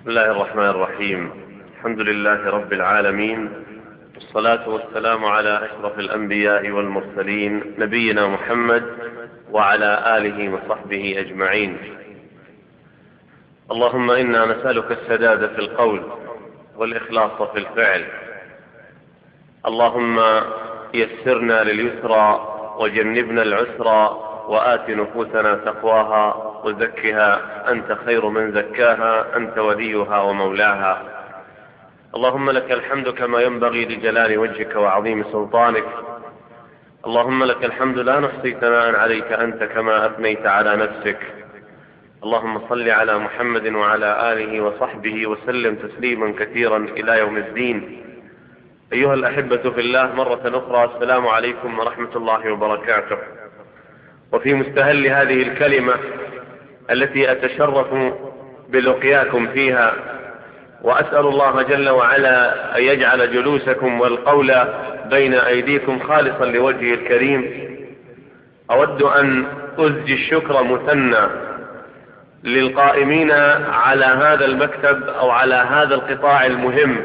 بسم الله الرحمن الرحيم. الحمد لله رب العالمين، والصلاة والسلام على أشرف الأنبياء والمرسلين نبينا محمد وعلى آله وصحبه أجمعين. اللهم إنا نسألك السداد في القول والإخلاص في الفعل. اللهم يسرنا لليسرى وجنبنا العسرى، وآت نفوسنا تقواها وزكها أنت خير من زكاها، أنت وليها ومولاها. اللهم لك الحمد كما ينبغي لجلال وجهك وعظيم سلطانك. اللهم لك الحمد لا نحصي ثناء عليك أنت كما أثنيت على نفسك. اللهم صل على محمد وعلى آله وصحبه وسلم تسليما كثيرا إلى يوم الدين. أيها الأحبة في الله، مرة أخرى السلام عليكم ورحمة الله وبركاته. وفي مستهل هذه الكلمة التي أتشرف بلقياكم فيها، وأسأل الله جل وعلا أن يجعل جلوسكم والقول بين أيديكم خالصا لوجهه الكريم، أود أن أزجي الشكر مثنى للقائمين على هذا المكتب أو على هذا القطاع المهم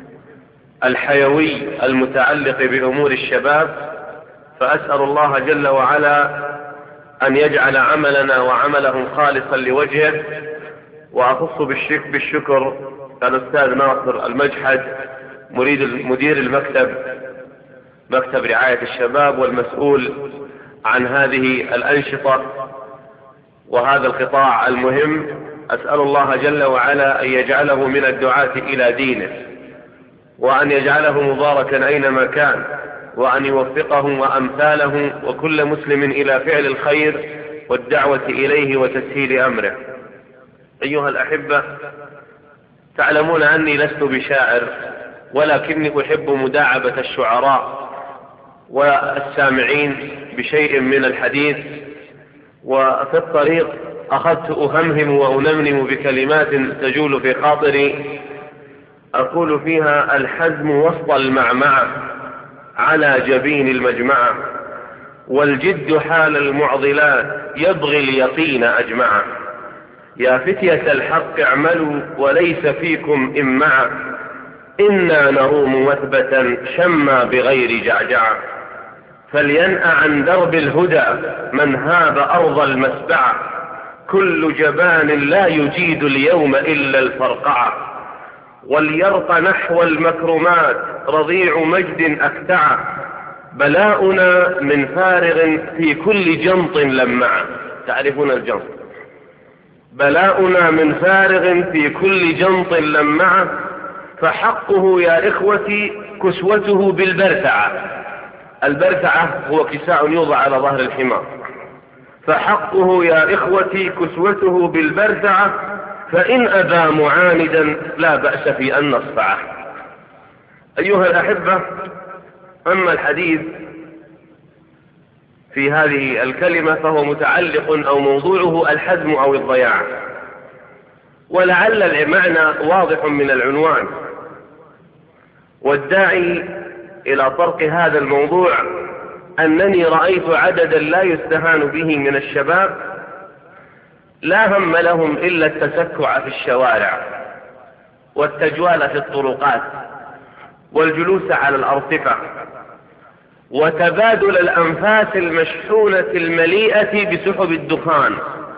الحيوي المتعلق بأمور الشباب. فأسأل الله جل وعلا أن يجعل عملنا وعملهم خالصا لوجهه. وأخص بالشكر الأستاذ ناصر المجحد، مدير المكتب، مكتب رعاية الشباب، والمسؤول عن هذه الأنشطة وهذا القطاع المهم. أسأل الله جل وعلا أن يجعله من الدعاة إلى دينه، وأن يجعله مباركا أينما كان، وأن يوفقه وأمثاله وكل مسلم إلى فعل الخير والدعوة إليه وتسهيل أمره. أيها الأحبة، تعلمون أني لست بشاعر، ولكني أحب مداعبة الشعراء والسامعين بشيء من الحديث. وفي الطريق أخذت أهمهم وأنمنم بكلمات تجول في خاطري، أقول فيها: الحزم وسط المعمعة على جبين المجمعة، والجد حال المعضلات يبغي اليقين أجمعا. يا فتية الحق اعملوا وليس فيكم إمعة، إنا نروم مثبة شما بغير جعجعة. فلينأ عن درب الهدى من هاب أرض المسبعة، كل جبان لا يجيد اليوم إلا الفرقعة. وليرق نحو المكرمات رضيع مجد أكتعة، بلاؤنا من فارغ في كل جنط لمعة. تعرفون الجنط؟ بلاؤنا من فارغ في كل جنط لمعة، فحقه يا إخوتي كسوته بالبرتعة. البرتعة هو كساء يوضع على ظهر الحمار. فحقه يا إخوتي كسوته بالبرتعة، فإن أبى معاندا لا بأس في أن نصفعه. أيها الأحبة، أما الحديث في هذه الكلمة فهو متعلق أو موضوعه الحزم أو الضياع، ولعل المعنى واضح من العنوان. والداعي إلى طرق هذا الموضوع أنني رأيت عددا لا يستهان به من الشباب لا هم لهم إلا التسكع في الشوارع، والتجوال في الطرقات، والجلوس على الأرصفة، وتبادل الأنفاس المشحونة المليئة بسحب الدخان،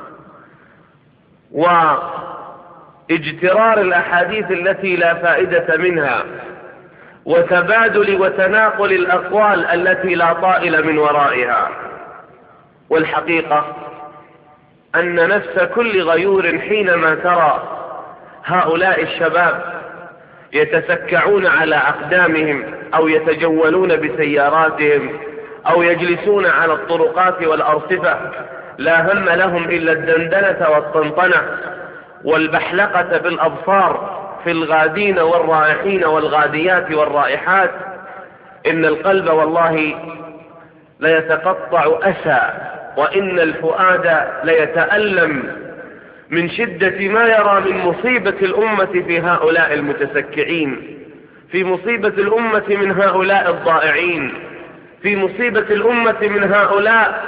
واجترار الأحاديث التي لا فائدة منها، وتبادل وتناقل الأقوال التي لا طائل من ورائها. والحقيقة أن نفس كل غيور حينما ترى هؤلاء الشباب يتسكعون على أقدامهم، أو يتجولون بسياراتهم، أو يجلسون على الطرقات والأرصفة، لا هم لهم إلا الدندنة والطنطنة والبحلقة بالأبصار في الغادين والرائحين والغاديات والرائحات. إن القلب والله ليتقطع أسى، وإن الفؤاد ليتألم من شدة ما يرى من مصيبة الأمة في هؤلاء المتسكعين، في مصيبة الأمة من هؤلاء الضائعين، في مصيبة الأمة من هؤلاء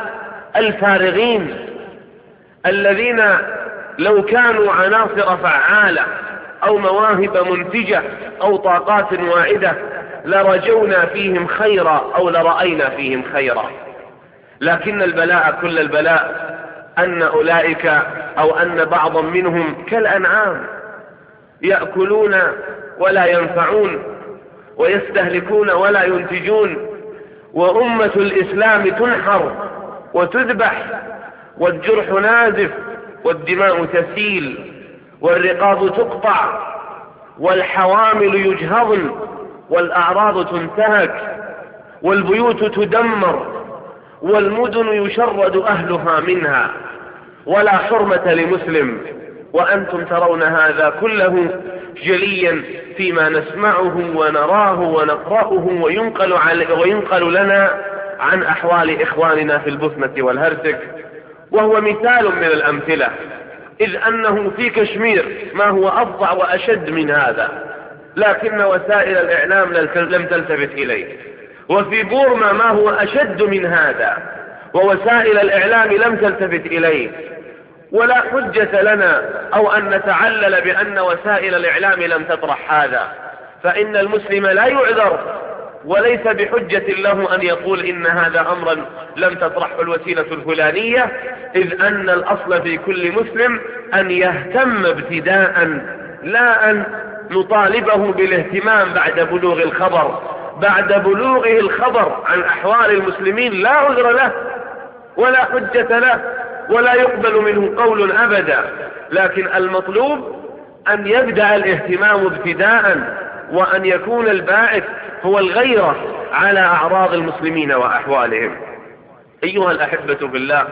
الفارغين الذين لو كانوا عناصر فعالة أو مواهب منتجة أو طاقات واعدة لرجونا فيهم خيرا أو لرأينا فيهم خيرا. لكن البلاء كل البلاء أن أولئك أو أن بعضا منهم كالأنعام يأكلون ولا ينفعون ويستهلكون ولا ينتجون، وأمة الإسلام تنحر وتذبح والجرح نازف والدماء تسيل والرقاب تقطع والحوامل يجهضن والأعراض تنتهك والبيوت تدمر والمدن يشرد أهلها منها، ولا حرمة لمسلم. وأنتم ترون هذا كله جليا فيما نسمعه ونراه ونقرأه وينقل لنا عن أحوال إخواننا في البوسنة والهرسك، وهو مثال من الأمثلة، إذ أنه في كشمير ما هو أفظع وأشد من هذا، لكن وسائل الإعلام لم تلتفت إليه، وفي بورما ما هو أشد من هذا ووسائل الإعلام لم تلتفت إليه. ولا حجة لنا أو أن نتعلل بأن وسائل الإعلام لم تطرح هذا، فإن المسلم لا يعذر وليس بحجة له أن يقول إن هذا أمرا لم تطرحه الوسيلة الفلانية، إذ أن الأصل في كل مسلم أن يهتم ابتداء، لا أن نطالبه بالاهتمام بعد بلوغ الخبر. بعد بلوغه الخبر عن أحوال المسلمين لا عذر له ولا حجة له ولا يقبل منه قول أبدا، لكن المطلوب أن يبدأ الاهتمام ابتداء، وأن يكون الباعث هو الغيرة على أعراض المسلمين وأحوالهم. أيها الأحبة بالله،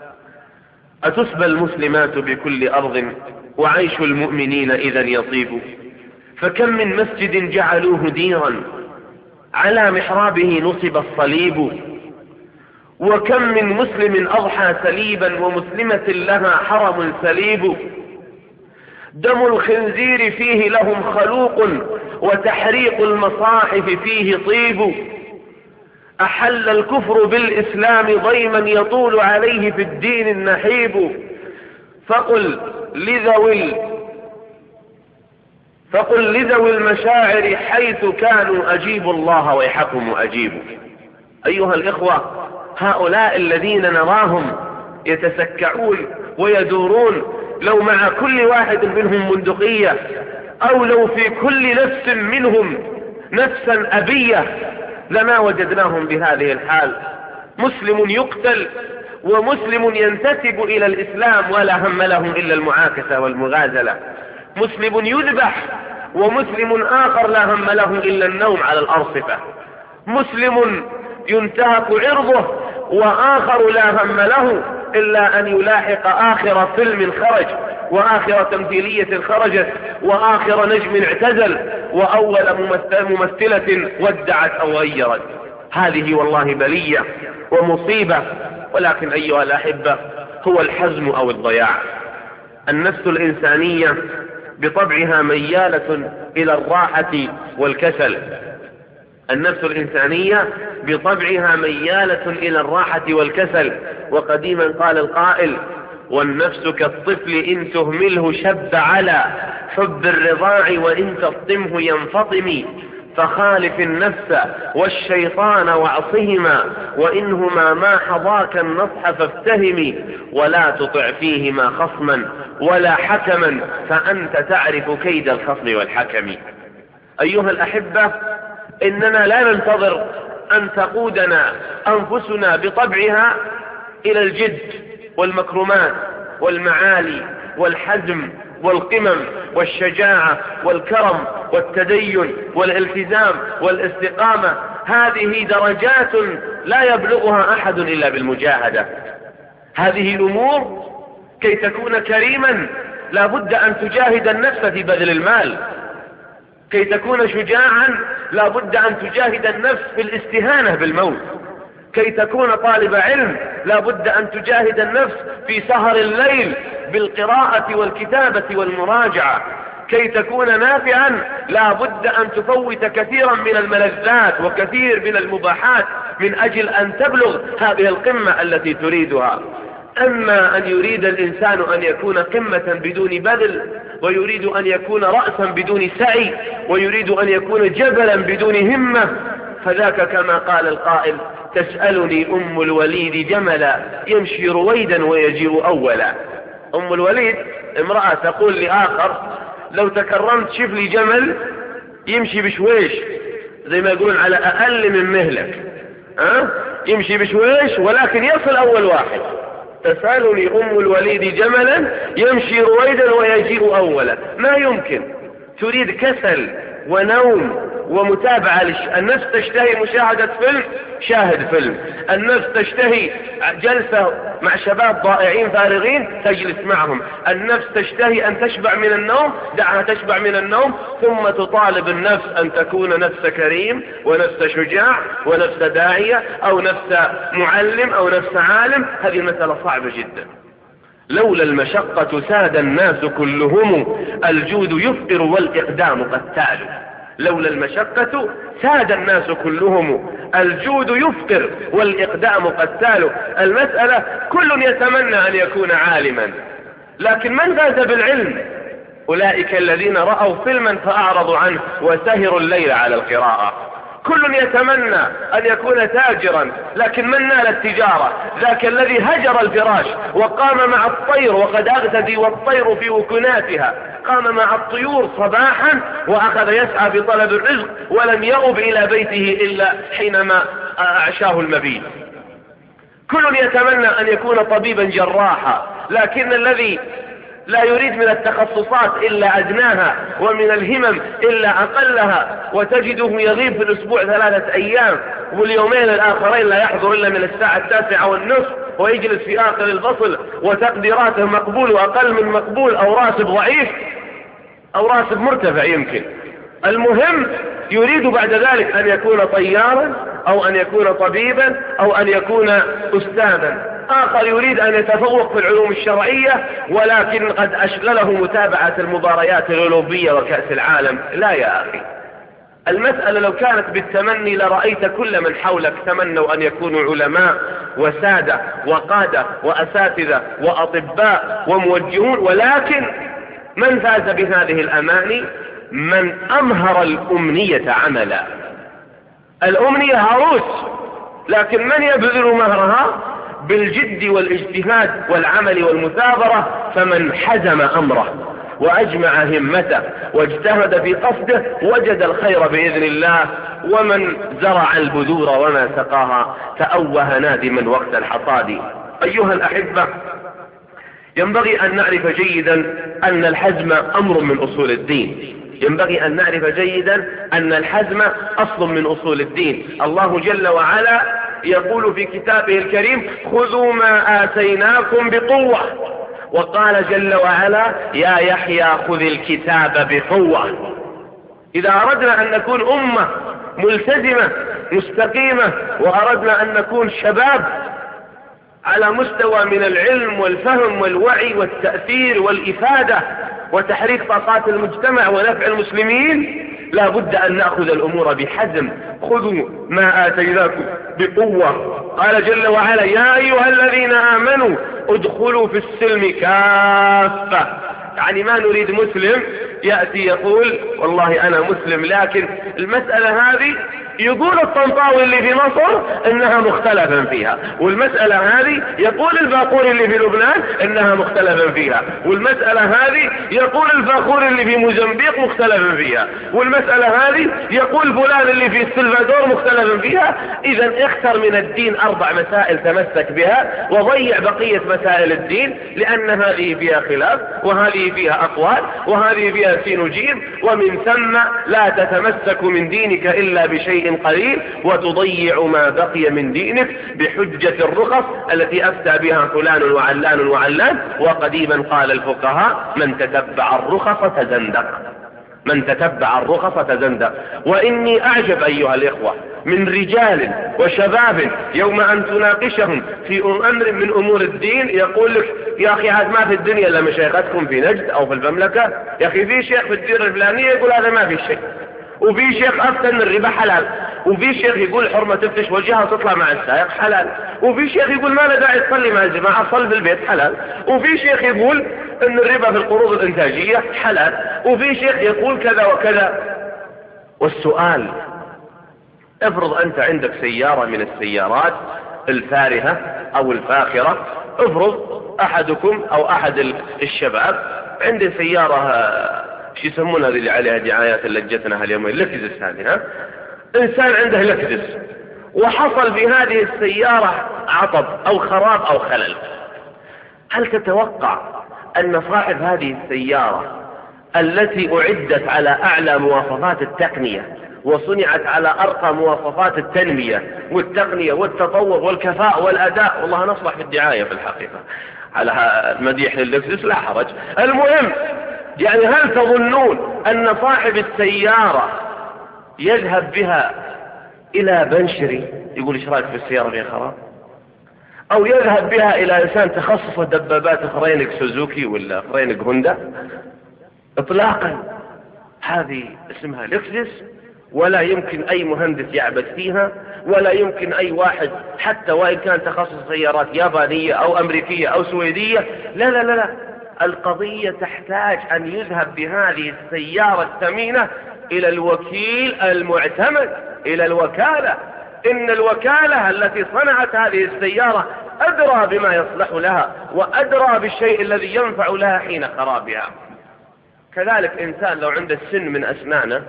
أتسبى المسلمات بكل أرض وعيش المؤمنين إذا يطيب، فكم من مسجد جعلوه ديرا على محرابه نصب الصليب، وكم من مسلم أضحى سليبا ومسلمة لها حرم سليب، دم الخنزير فيه لهم خلوق وتحريق المصاحف فيه طيب، أحل الكفر بالإسلام ضيما يطول عليه في الدين النحيب، فقل لذوي المشاعر حيث كانوا أجيبوا الله ويحكم أجيبوا. أيها الإخوة، هؤلاء الذين نراهم يتسكعون ويدورون، لو مع كل واحد منهم بندقية، أو لو في كل نفس منهم نفسا أبية، لما وجدناهم بهذه الحال. مسلم يقتل ومسلم ينتسب إلى الإسلام ولا هم له إلا المعاكسة والمغازلة، مسلم يذبح ومسلم آخر لا هم له إلا النوم على الأرصفة، مسلم ينتهك عرضه وآخر لا هم له إلا أن يلاحق آخر فيلم خرج وآخر تمثيلية خرجت وآخر نجم اعتزل وأول ممثلة ودعت أو غيرت. هذه والله بلية ومصيبة، ولكن أيها الأحبة، هو الحزم أو الضياع. النفس الإنسانية بطبعها ميالة إلى الراحة والكسل، النفس الإنسانية بطبعها ميالة إلى الراحة والكسل. وقديما قال القائل: والنفس كالطفل إن تهمله شب على حب الرضاع وإن تفطمه ينفطم، فخالف النفس والشيطان واعصهما وإنهما ما حظاك النصح فافتهم، ولا تطع فيهما خصما ولا حكما فأنت تعرف كيد الخصم والحكم. أيها الأحبة، إننا لا ننتظر أن تقودنا أنفسنا بطبعها إلى الجد والمكرمات والمعالي والحزم والقمم والشجاعة والكرم والتدين والالتزام والاستقامة. هذه درجات لا يبلغها أحد إلا بالمجاهدة. هذه الأمور كي تكون كريما لا بد أن تجاهد النفس في بذل المال، كي تكون شجاعا لا بد أن تجاهد النفس في الاستهانة بالموت، كي تكون طالب علم لا بد أن تجاهد النفس في سهر الليل بالقراءة والكتابة والمراجعة، كي تكون نافعا لا بد أن تفوت كثيرا من الملذات وكثير من المباحات من أجل أن تبلغ هذه القمة التي تريدها. أما أن يريد الإنسان أن يكون قمة بدون بذل، ويريد أن يكون رأسا بدون سعي، ويريد أن يكون جبلا بدون همة، فذاك كما قال القائل: تسألني أم الوليد جملا يمشي رويدا ويجيء أولا. أم الوليد امرأة تقول لآخر: لو تكرمت شوف لي جمل يمشي بشويش، زي ما يقولون على أقل من مهلك، يمشي بشويش ولكن يصل أول واحد. تسألني أم الوليد جملا يمشي رويدا ويجيء أولا. ما يمكن. تريد كسل ونوم ومتابعة. النفس تشتهي مشاهدة فيلم، شاهد فيلم. النفس تشتهي جلسة مع شباب ضائعين فارغين، تجلس معهم. النفس تشتهي أن تشبع من النوم، دعها تشبع من النوم. ثم تطالب النفس أن تكون نفس كريم ونفس شجاع ونفس داعية أو نفس معلم أو نفس عالم. هذه المسألة صعبة جدا. لولا المشقة ساد الناس كلهم، الجود يفقر والإقدام قتال. لولا المشقة ساد الناس كلهم، الجود يفقر والإقدام قتال. المسألة كل يتمنى أن يكون عالما، لكن من فاز بالعلم؟ أولئك الذين رأوا فيلما فأعرضوا عنه وسهروا الليل على القراءة. كل يتمنى أن يكون تاجرا، لكن من نال التجارة؟ ذاك الذي هجر الفراش وقام مع الطير، وقد أغتدي والطير في وكناتها. قام مع الطيور صباحا وأخذ يسعى في طلب الرزق، ولم يؤب إلى بيته إلا حينما أعشاه المبيت. كل يتمنى أن يكون طبيبا جراحا، لكن الذي لا يريد من التخصصات إلا أدناها، ومن الهمم إلا أقلها، وتجده يغيب في الأسبوع 3 أيام، واليومين الآخرين لا يحضر إلا من الساعة 9:30، ويجلس في آخر الفصل وتقديراته مقبول وأقل من مقبول، أو راتب ضعيف أو راتب مرتفع يمكن. المهم يريد بعد ذلك أن يكون طيارا أو أن يكون طبيبا أو أن يكون أستاذا. آخر يريد أن يتفوق في العلوم الشرعية، ولكن قد أشغله متابعة المباريات الأولمبية وكأس العالم. لا يا أخي، المسألة لو كانت بالتمني لرأيت كل من حولك تمنوا أن يكونوا علماء وسادة وقادة وأساتذة وأطباء وموجهون. ولكن من فاز بهذه الأماني؟ من أمهر الأمنية عملا. الأمنية هاروس، لكن من يبذل مهرها؟ بالجد والاجتهاد والعمل والمثابرة. فمن حزم أمره وأجمع همته واجتهد في قصده وجد الخير بإذن الله. ومن زرع البذور وما سقاها تأوه نادما وقت الحصاد. أيها الأحبة، ينبغي أن نعرف جيدا أن الحزم أمر من أصول الدين. ينبغي أن نعرف جيدا أن الحزم أصل من أصول الدين. الله جل وعلا يقول في كتابه الكريم: خذوا ما آتيناكم بقوة. وقال جل وعلا: يا يحيى خذ الكتاب بقوة. إذا أردنا أن نكون أمة ملتزمة مستقيمة، وأردنا أن نكون شباب على مستوى من العلم والفهم والوعي والتأثير والإفادة وتحريك طاقات المجتمع ونفع المسلمين، لا بد أن نأخذ الأمور بحزم. خذوا ما آتيناكم بقوة. قال جل وعلا: يا أيها الذين آمنوا ادخلوا في السلم كافة. يعني ما نريد مسلم يأتي يقول والله أنا مسلم، لكن المسألة هذه يقول الطنطاوي اللي في مصر إنها مختلفا فيها، والمسألة هذه يقول الباقوري اللي في لبنان إنها مختلفا فيها، والمسألة هذه يقول الفاخور اللي في موزمبيق مختلفا فيها، والمسألة هذه يقول فلان اللي في السلفادور مختلفا فيها. إذا اختر من الدين 4 مسائل تمسك بها، وضيع بقية مسائل الدين، لأن هذه فيها خلاف، وهذه فيها أقوال، وهذه فيها سين وجيم، ومن ثم لا تتمسك من دينك إلا بشيء قليل، وتضيع ما بقي من دينك بحجة الرخص التي أفتى بها فلان وعلان وعلان. وقديما قال الفقهاء: من تتبع الرخص تزندق. من تتبع الرخص تزندق. وإني أعجب أيها الإخوة من رجال وشباب يوم أن تناقشهم في أمر من أمور الدين يقول لك: يا أخي هذا ما في الدنيا إلا مشايختكم في نجد أو في المملكة. يا أخي في شيخ في الدير الفلانية يقول هذا ما في شيء، وفي شيخ أفتى أن الربا حلال. وفي شيخ يقول حرمة تفتش وجهها وتطلع مع السائق حلال، وفي شيخ يقول ما له داعي تصلي مع الجماعة، صل في البيت حلال، وفي شيخ يقول ان الربا في القروض الانتاجية حلال، وفي شيخ يقول كذا وكذا. والسؤال، افرض انت عندك سيارة من السيارات الفارهة او الفاخرة، افرض احدكم او احد الشباب عنده سيارة شو يسمونها اللي عليها دعايات اللي جتنا هاليومين، لكزس هذه، ها، انسان عنده لكزس وحصل في هذه السيارة عطب او خراب او خلل، هل تتوقع ان صاحب هذه السيارة التي اعدت على اعلى مواصفات التقنية وصنعت على ارقى مواصفات التنمية والتقنية والتطور والكفاءة والاداء، والله نصلح في الدعاية في الحقيقة على مديح لللكزس لا حرج، المهم يعني هل تظنون ان صاحب السيارة يذهب بها الى بنشري يقول ايش رايك في السيارة فيها خراب، او يذهب بها الى انسان تخصص دبابات فرينك سوزوكي ولا فرينك هوندا؟ اطلاقا، هذه اسمها لكزس، ولا يمكن اي مهندس يعبث فيها، ولا يمكن اي واحد حتى وان كان تخصص سيارات يابانية او امريكية او سويدية، لا لا لا لا، القضية تحتاج ان يذهب بهذه السيارة الثمينة الى الوكيل المعتمد، الى الوكالة. ان الوكالة التي صنعت هذه السيارة ادرى بما يصلح لها وادرى بالشيء الذي ينفع لها حين خرابها. كذلك انسان لو عنده السن من اسنانه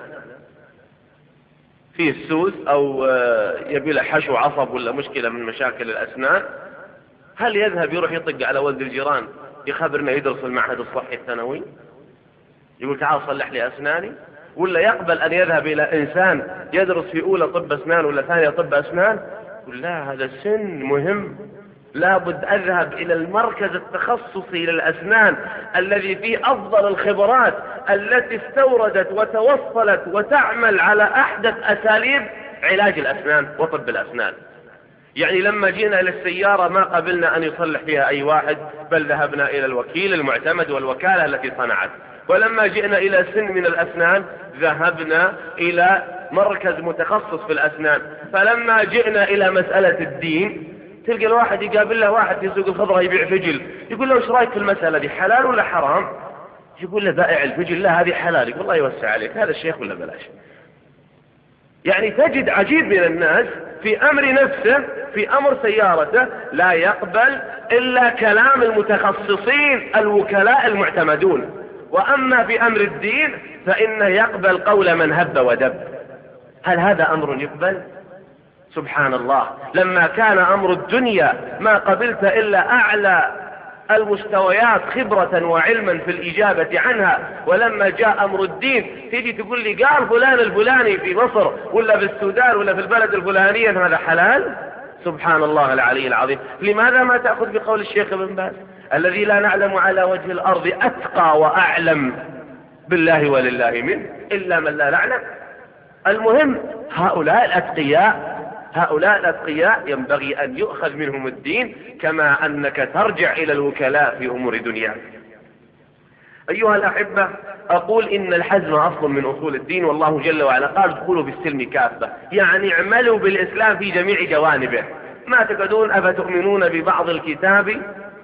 فيه السوس او يبي له حشو عصب ولا مشكلة من مشاكل الاسنان، هل يذهب يروح يطق على ولد الجيران يخبرنا يدرس في المعهد الصحي الثانوي يقول تعال صلح لي اسناني؟ ولا يقبل ان يذهب الى انسان يدرس في اولى طب اسنان ولا ثانية طب اسنان يقول لا هذا السن مهم، لابد اذهب الى المركز التخصصي للاسنان الذي فيه افضل الخبرات التي استوردت وتوصلت وتعمل على احدث اساليب علاج الاسنان وطب الاسنان. يعني لما جينا الى السيارة ما قبلنا ان يصلح فيها اي واحد، بل ذهبنا الى الوكيل المعتمد والوكالة التي صنعت. ولما جئنا الى سن من الاسنان ذهبنا الى مركز متخصص في الاسنان. فلما جئنا الى مسألة الدين تلقى الواحد يقابل له واحد في سوق الخضرة يبيع فجل، يقول له ايش رايك في المسألة دي، حلال ولا حرام؟ يقول له بائع الفجل لا هذه حلال، يقول الله يوسع عليك هذا الشيخ ولا بلاش. يعني تجد عجيب من الناس في امر نفسه في امر سيارته لا يقبل الا كلام المتخصصين الوكلاء المعتمدون، واما في امر الدين فانه يقبل قول من هب ودب. هل هذا امر يقبل؟ سبحان الله، لما كان امر الدنيا ما قبلت الا اعلى المستويات خبرة وعلما في الاجابة عنها، ولما جاء امر الدين تيجي تقول لي قال فلان الفلاني في مصر ولا في السودان ولا في البلد الفلانية هذا حلال؟ سبحان الله العلي العظيم. لماذا ما تأخذ بقول الشيخ ابن باز الذي لا نعلم على وجه الارض اتقى واعلم بالله ولله منه الا من لا نعلم؟ المهم هؤلاء الأتقياء ينبغي أن يؤخذ منهم الدين كما أنك ترجع إلى الوكلاء في أمور دنياك. أيها الأحبة، أقول إن الحزم أصل من أصول الدين، والله جل وعلا قال ادخلوا بالسلم كافة، يعني اعملوا بالإسلام في جميع جوانبه. ما تكدون أفتؤمنون ببعض الكتاب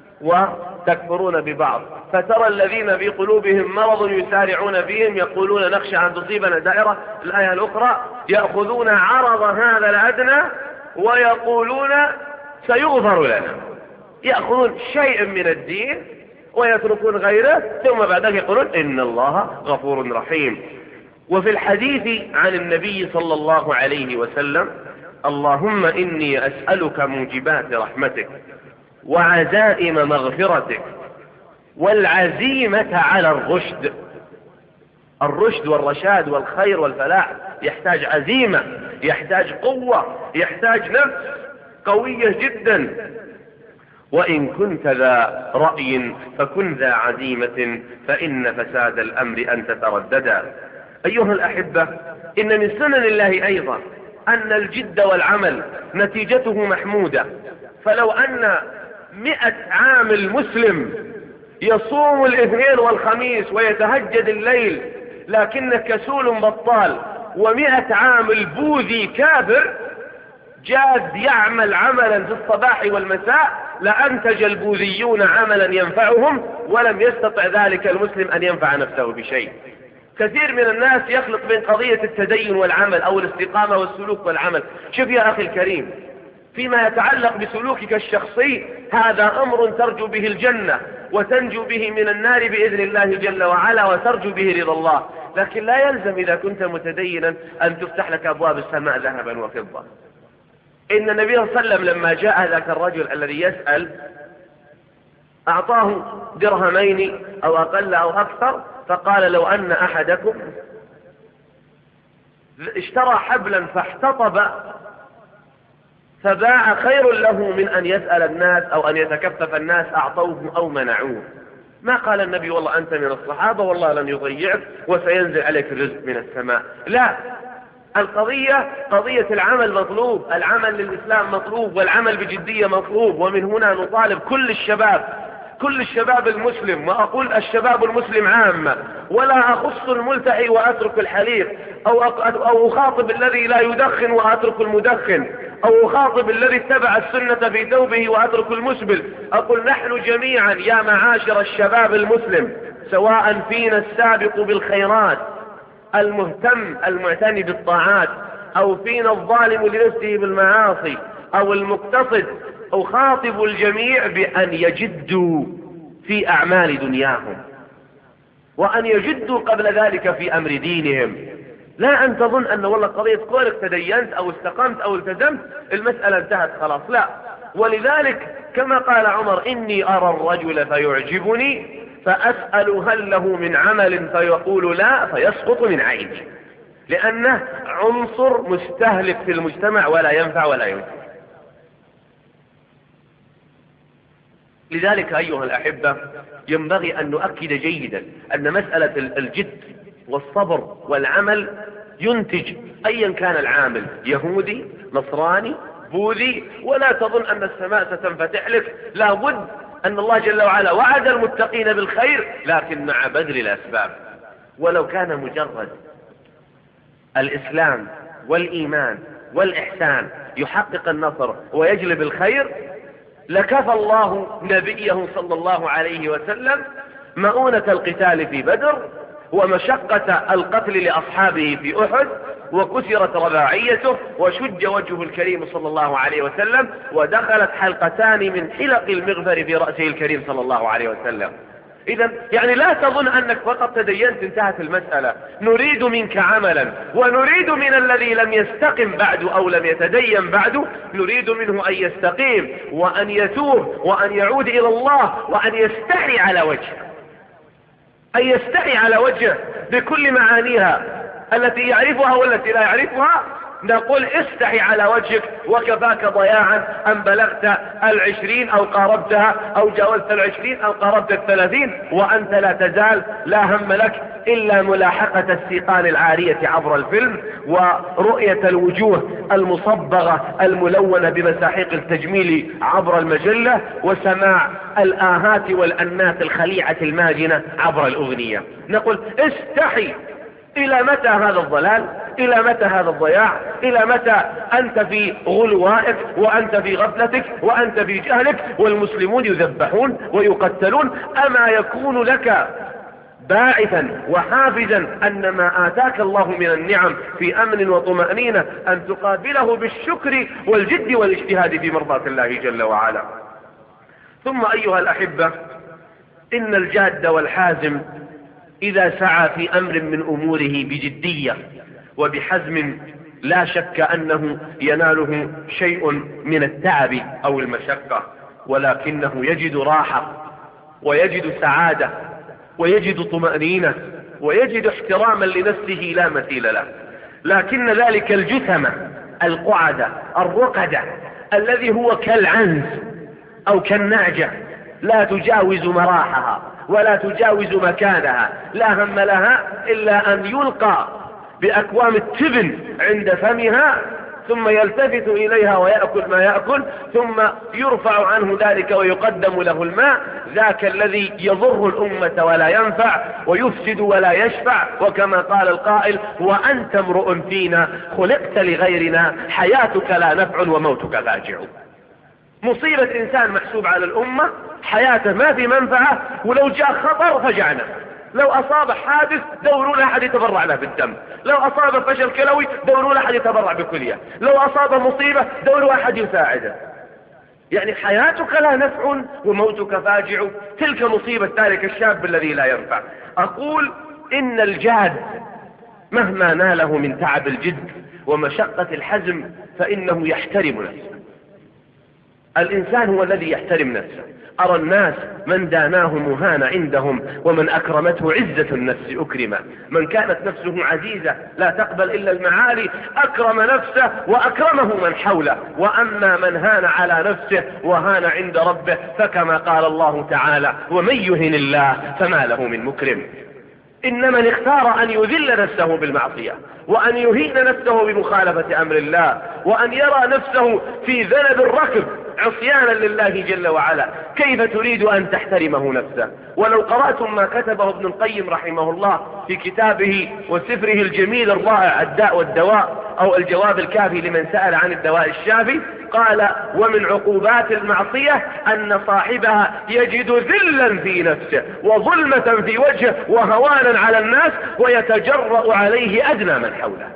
وتكفرون ببعض، فترى الذين في قلوبهم مرض يسارعون فيهم يقولون نخشى أن تصيبنا دائرة. الآية الأخرى يأخذون عرض هذا الأدنى ويقولون سيغفر لنا، يأخذون شيء من الدين ويتركون غيره، ثم بعد ذلك يقولون إن الله غفور رحيم. وفي الحديث عن النبي صلى الله عليه وسلم اللهم إني أسألك موجبات رحمتك وعزائم مغفرتك والعزيمة على الرشد. الرشد والرشاد والخير والفلاح يحتاج عزيمة، يحتاج قوة، يحتاج نفس قوية جدا. وإن كنت ذا رأي فكن ذا عزيمة فإن فساد الأمر أن تترددا. أيها الأحبة، إن من سنن الله أيضا أن الجد والعمل نتيجته محمودة. فلو أن 100 عامل مسلم يصوم الاثنين والخميس ويتهجد الليل لكنه كسول بطال، و100 عام البوذي كافر جاد يعمل عملا في الصباح والمساء لأنتج البوذيون عملا ينفعهم، ولم يستطع ذلك المسلم أن ينفع نفسه بشيء. كثير من الناس يخلط بين قضية التدين والعمل أو الاستقامة والسلوك والعمل. شوف يا أخي الكريم، فيما يتعلق بسلوكك الشخصي هذا أمر ترجو به الجنة وتنجو به من النار بإذن الله جل وعلا وترجو به رضا الله، لكن لا يلزم إذا كنت متدينا أن تفتح لك أبواب السماء ذهبا وفضة. إن النبي صلى الله عليه وسلم لما جاء ذاك الرجل الذي يسأل أعطاه درهمين أو أقل أو أكثر، فقال لو أن أحدكم اشترى حبلا فاحتطب فباع خير له من أن يسأل الناس أو أن يتكفف الناس أعطوه أو منعوه. ما قال النبي والله أنت من الصحابة والله لن يضيعك وسينزل عليك الرزق من السماء، لا، القضية قضية العمل مطلوب، العمل للإسلام مطلوب، والعمل بجدية مطلوب. ومن هنا نطالب كل الشباب المسلم، وأقول الشباب المسلم عامة، ولا أخص الملتحي وأترك الحليق، أو أخاطب الذي لا يدخن وأترك المدخن، أو أخاطب الذي اتبع السنة في ثوبه وأترك المسبل. أقول نحن جميعا يا معاشر الشباب المسلم، سواء فينا السابق بالخيرات المهتم المعتني بالطاعات، أو فينا الظالم لنفسه بالمعاصي، أو المقتصد، أخاطب الجميع بأن يجدوا في أعمال دنياهم، وأن يجدوا قبل ذلك في أمر دينهم. لا أن تظن أن والله قضية كونك تدينت أو استقمت أو التزمت المسألة انتهت خلاص، لا. ولذلك كما قال عمر إني أرى الرجل فيعجبني فأسأل هل له من عمل فيقول لا فيسقط من عيني، لأنه عنصر مستهلك في المجتمع ولا ينفع ولا ينفع. لذلك أيها الأحبة ينبغي أن نؤكد جيدا أن مسألة الجد والصبر والعمل ينتج أيا كان العامل، يهودي نصراني بوذي، ولا تظن أن السماء ستنفتح لك، لا بد أن الله جل وعلا وعد المتقين بالخير لكن مع بذل الأسباب. ولو كان مجرد الإسلام والإيمان والإحسان يحقق النصر ويجلب الخير لكفى الله نبيه صلى الله عليه وسلم مؤونة القتال في بدر ومشقة القتل لأصحابه في أحد، وكسرت رباعيته وشج وجهه الكريم صلى الله عليه وسلم، ودخلت حلقتان من حلق المغفر في رأسه الكريم صلى الله عليه وسلم. إذا يعني لا تظن أنك فقط تدينت انتهت المسألة، نريد منك عملا، ونريد من الذي لم يستقم بعد أو لم يتدين بعد، نريد منه أن يستقيم وأن يتوب وأن يعود إلى الله وأن يستحي على وجهه، أن يستحي على وجهه بكل معانيها التي يعرفها والتي لا يعرفها. نقول استحي على وجهك، وكفاك ضياعا أن بلغت 20 أو قاربتها أو جاوزت 20 أو قاربت 30 وأنت لا تزال لا هم لك إلا ملاحقة السيقان العارية عبر الفيلم، ورؤية الوجوه المصبغة الملونة بمساحيق التجميل عبر المجلة، وسماع الآهات والأنات الخليعة الماجنة عبر الأغنية. نقول استحي. إلى متى هذا الضلال؟ إلى متى هذا الضياع؟ إلى متى أنت في غلوائك وأنت في غفلتك وأنت في جهلك والمسلمون يذبحون ويقتلون؟ أما يكون لك باعثا وحافزا أن ما آتاك الله من النعم في أمن وطمأنينة أن تقابله بالشكر والجد والاجتهاد في مرضاة الله جل وعلا. ثم أيها الأحبة، إن الجاد والحازم إذا سعى في أمر من أموره بجدية وبحزم لا شك أنه يناله شيء من التعب أو المشقة، ولكنه يجد راحة ويجد سعادة ويجد طمأنينة ويجد احتراما لنفسه لا مثيل له. لكن ذلك الجثم القعد الرقد الذي هو كالعنز أو كالنعجة لا تجاوز مراحها ولا تجاوز مكانها، لا هم لها إلا أن يلقى بأكوام التبن عند فمها ثم يلتفت إليها ويأكل ما يأكل ثم يرفع عنه ذلك ويقدم له الماء، ذاك الذي يضر الأمة ولا ينفع ويفسد ولا يشفع. وكما قال القائل: وأنت امرؤ فينا خلقت لغيرنا، حياتك لا نفع وموتك فاجع. مصيبة إنسان محسوب على الأمة، حياته ما في منفعة، ولو جاء خطر فجعنا. لو أصاب حادث دوروا له أحد يتبرع له بالدم، لو أصاب فشل كلوي دوروا له أحد يتبرع بكلية، لو أصاب مصيبة دوروا أحد يساعده. يعني حياتك لا نفع وموتك فاجع. تلك مصيبة ذلك الشاب الذي لا ينفع. أقول إن الجاد مهما ناله من تعب الجد ومشقة الحزم فإنه يحترم نفسه. الإنسان هو الذي يحترم نفسه. أرى الناس من داناه مهان عندهم، ومن أكرمته عزة النفس أكرمه. من كانت نفسه عزيزة لا تقبل إلا المعالي أكرم نفسه وأكرمه من حوله. وأما من هان على نفسه وهان عند ربه فكما قال الله تعالى: ومن يهن الله فما له من مكرم. إن من اختار أن يذل نفسه بالمعصية وأن يهين نفسه بمخالفة أمر الله وأن يرى نفسه في ذنب الركب عصيانا لله جل وعلا، كيف تريد أن تحترمه نفسه؟ ولو قرأتم ما كتبه ابن القيم رحمه الله في كتابه وسفره الجميل الرائع الداء والدواء، أو الجواب الكافي لمن سأل عن الدواء الشافي، قال: ومن عقوبات المعصية أن صاحبها يجد ذلا في نفسه وظلمة في وجهه وهوانا على الناس ويتجرأ عليه أدنى من حوله.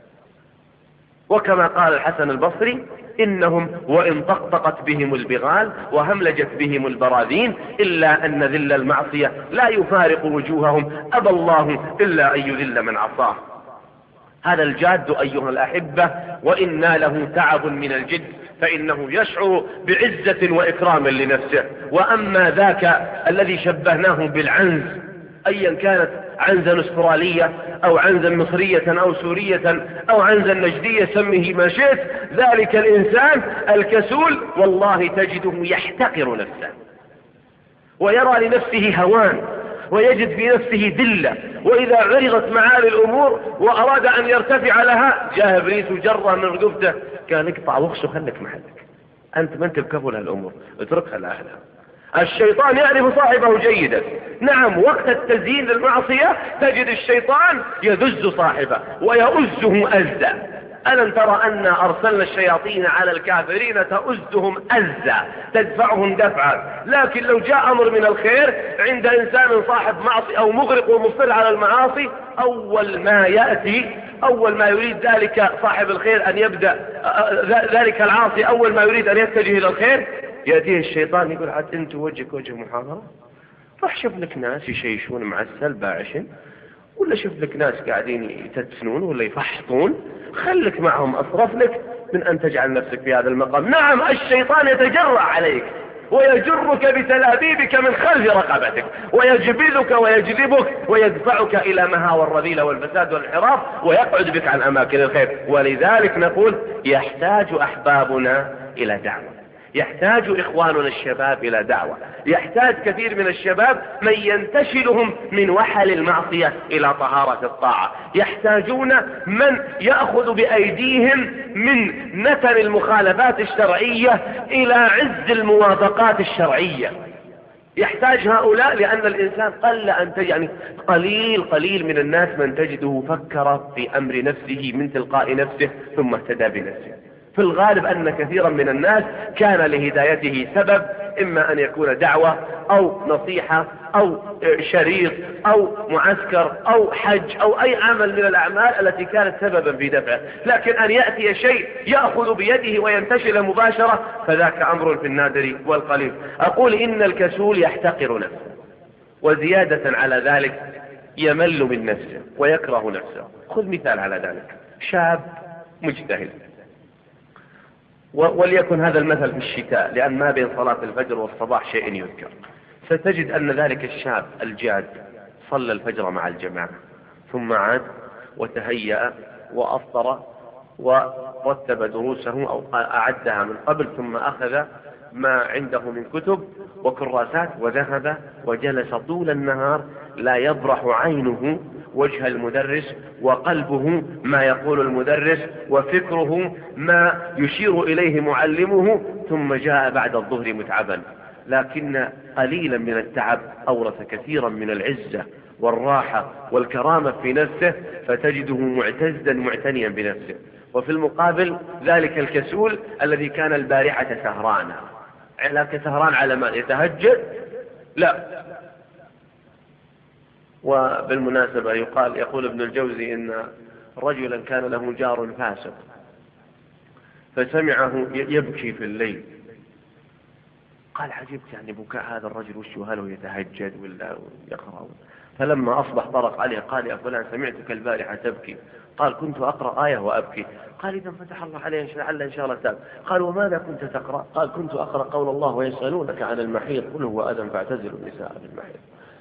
وكما قال الحسن البصري: إنهم وإن طقطقت بهم البغال وهملجت بهم البراذين إلا أن ذل المعصية لا يفارق وجوههم، أبى الله إلا أن يذل من عصاه. هذا الجاد أيها الأحبة وإن له تعب من الجد فإنه يشعر بعزة وإكرام لنفسه. وأما ذاك الذي شبهناه بالعنز، أيا كانت عنزا استرالية أو عنزا مصرية أو سورية أو عنزا نجدية، سميه ما شئت، ذلك الإنسان الكسول والله تجده يحتقر نفسه ويرى لنفسه هوان ويجد في نفسه ذلة. وإذا عرضت معالي الأمور وأراد أن يرتفع لها جاء إبليس وجره من رقبته قال: اقطع وخش وخلك محلك، أنت ما أنت بكفل هالأمور، اتركها لأهلها. الشيطان يعرف صاحبه جيدا. نعم، وقت التزيين للمعصية تجد الشيطان يذز صاحبه ويؤزه أزا. ألم ترى أن أرسلنا الشياطين على الكافرين تؤزهم أزا، تدفعهم دفعا. لكن لو جاء أمر من الخير عند إنسان صاحب معصي أو مغرق ومصر على المعاصي، أول ما يريد ذلك صاحب الخير أن يبدأ، ذلك العاصي أول ما يريد أن يتجه إلى الخير يأتيه الشيطان يقول: عاد أنت وجهك وجه محاضرة، روح شوف لك ناس يشيشون مع السلباعشن، ولا شوف لك ناس قاعدين يتدفنون ولا يفحطون، خلك معهم أصرف لك من أن تجعل نفسك في هذا المقام. نعم، الشيطان يتجرأ عليك ويجرك بتلابيبك من خلف رقبتك ويجبذك ويجذبك ويدفعك إلى مهاوى الرذيلة والفساد والانحراف ويقعد بك عن أماكن الخير. ولذلك نقول: يحتاج أحبابنا إلى دعوة، يحتاج إخواننا الشباب إلى دعوة، يحتاج كثير من الشباب من ينتشلهم من وحل المعصية إلى طهارة الطاعة، يحتاجون من يأخذ بأيديهم من نتن المخالفات الشرعية إلى عز الموافقات الشرعية. يحتاج هؤلاء، لأن الإنسان قليل من الناس من تجده فكر في أمر نفسه من تلقاء نفسه ثم اهتدى بنفسه. في الغالب أن كثيرا من الناس كان لهدايته سبب، إما أن يكون دعوة أو نصيحة أو شريط أو معسكر أو حج أو أي عمل من الأعمال التي كانت سببا في دفعه. لكن أن يأتي شيء يأخذ بيده وينتشل مباشرة فذاك أمر في النادر والقليل. أقول: إن الكسول يحتقر نفسه، وزيادة على ذلك يمل من نفسه ويكره نفسه. خذ مثال على ذلك: شاب مجتهد، وليكن هذا المثل في الشتاء لأن ما بين صلاة الفجر والصباح شيء يذكر، ستجد أن ذلك الشاب الجاد صلى الفجر مع الجماعة ثم عاد وتهيأ وأفطر ورتب دروسه أو أعدها من قبل، ثم أخذ ما عنده من كتب وكراسات وذهب وجلس طول النهار لا يبرح عينه وجه المدرس، وقلبه ما يقول المدرس، وفكره ما يشير إليه معلمه، ثم جاء بعد الظهر متعبا. لكن قليلا من التعب أورث كثيرا من العزة والراحة والكرامة في نفسه، فتجده معتزا معتنيا بنفسه. وفي المقابل ذلك الكسول الذي كان البارحة سهرانا، لكن سهران على ما يتهجد؟ لا. وبالمناسبة يقول ابن الجوزي إن رجلا كان له جار فاسق، فسمعه يبكي في الليل، قال عجبت يعني بكاء هذا الرجل، وش هل يتهجد ولا يقرأ؟ فلما أصبح طرق عليه قال يا فلان سمعتك البارحة تبكي. قال كنت أقرأ آية وأبكي. قال إذا فتح الله عليه لعل إن شاء الله تاب. قال وماذا كنت تقرأ؟ قال كنت أقرأ قول الله ويسألونك عن المحيض قل هو أذى فاعتزلوا النساء في المحيض.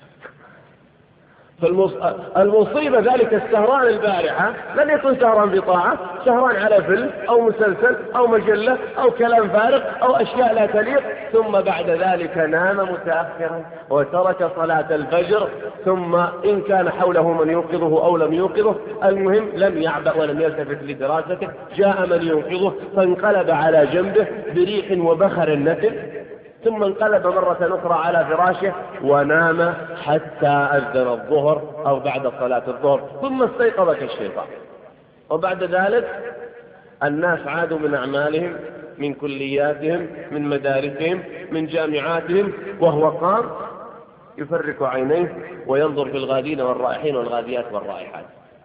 فالمصيبة ذلك السهران البارحة لم يكن سهران بطاعة، سهران على فيلم أو مسلسل أو مجلة أو كلام فارغ أو أشياء لا تليق، ثم بعد ذلك نام متأخرا وترك صلاة الفجر، ثم إن كان حوله من يوقظه أو لم يوقظه، المهم لم يعبأ ولم يلتفت لدراسته، جاء من يوقظه فانقلب على جنبه بريح وبخر نتن، ثم انقلب مرة أخرى على فراشه ونام حتى أذن الظهر أو بعد صلاة الظهر، ثم استيقظ كالشيطان. وبعد ذلك الناس عادوا من أعمالهم، من كلياتهم، من مدارسهم، من جامعاتهم، وهو قام يفرق عينيه وينظر في الغادين والرائحين والغاديات والرائحات،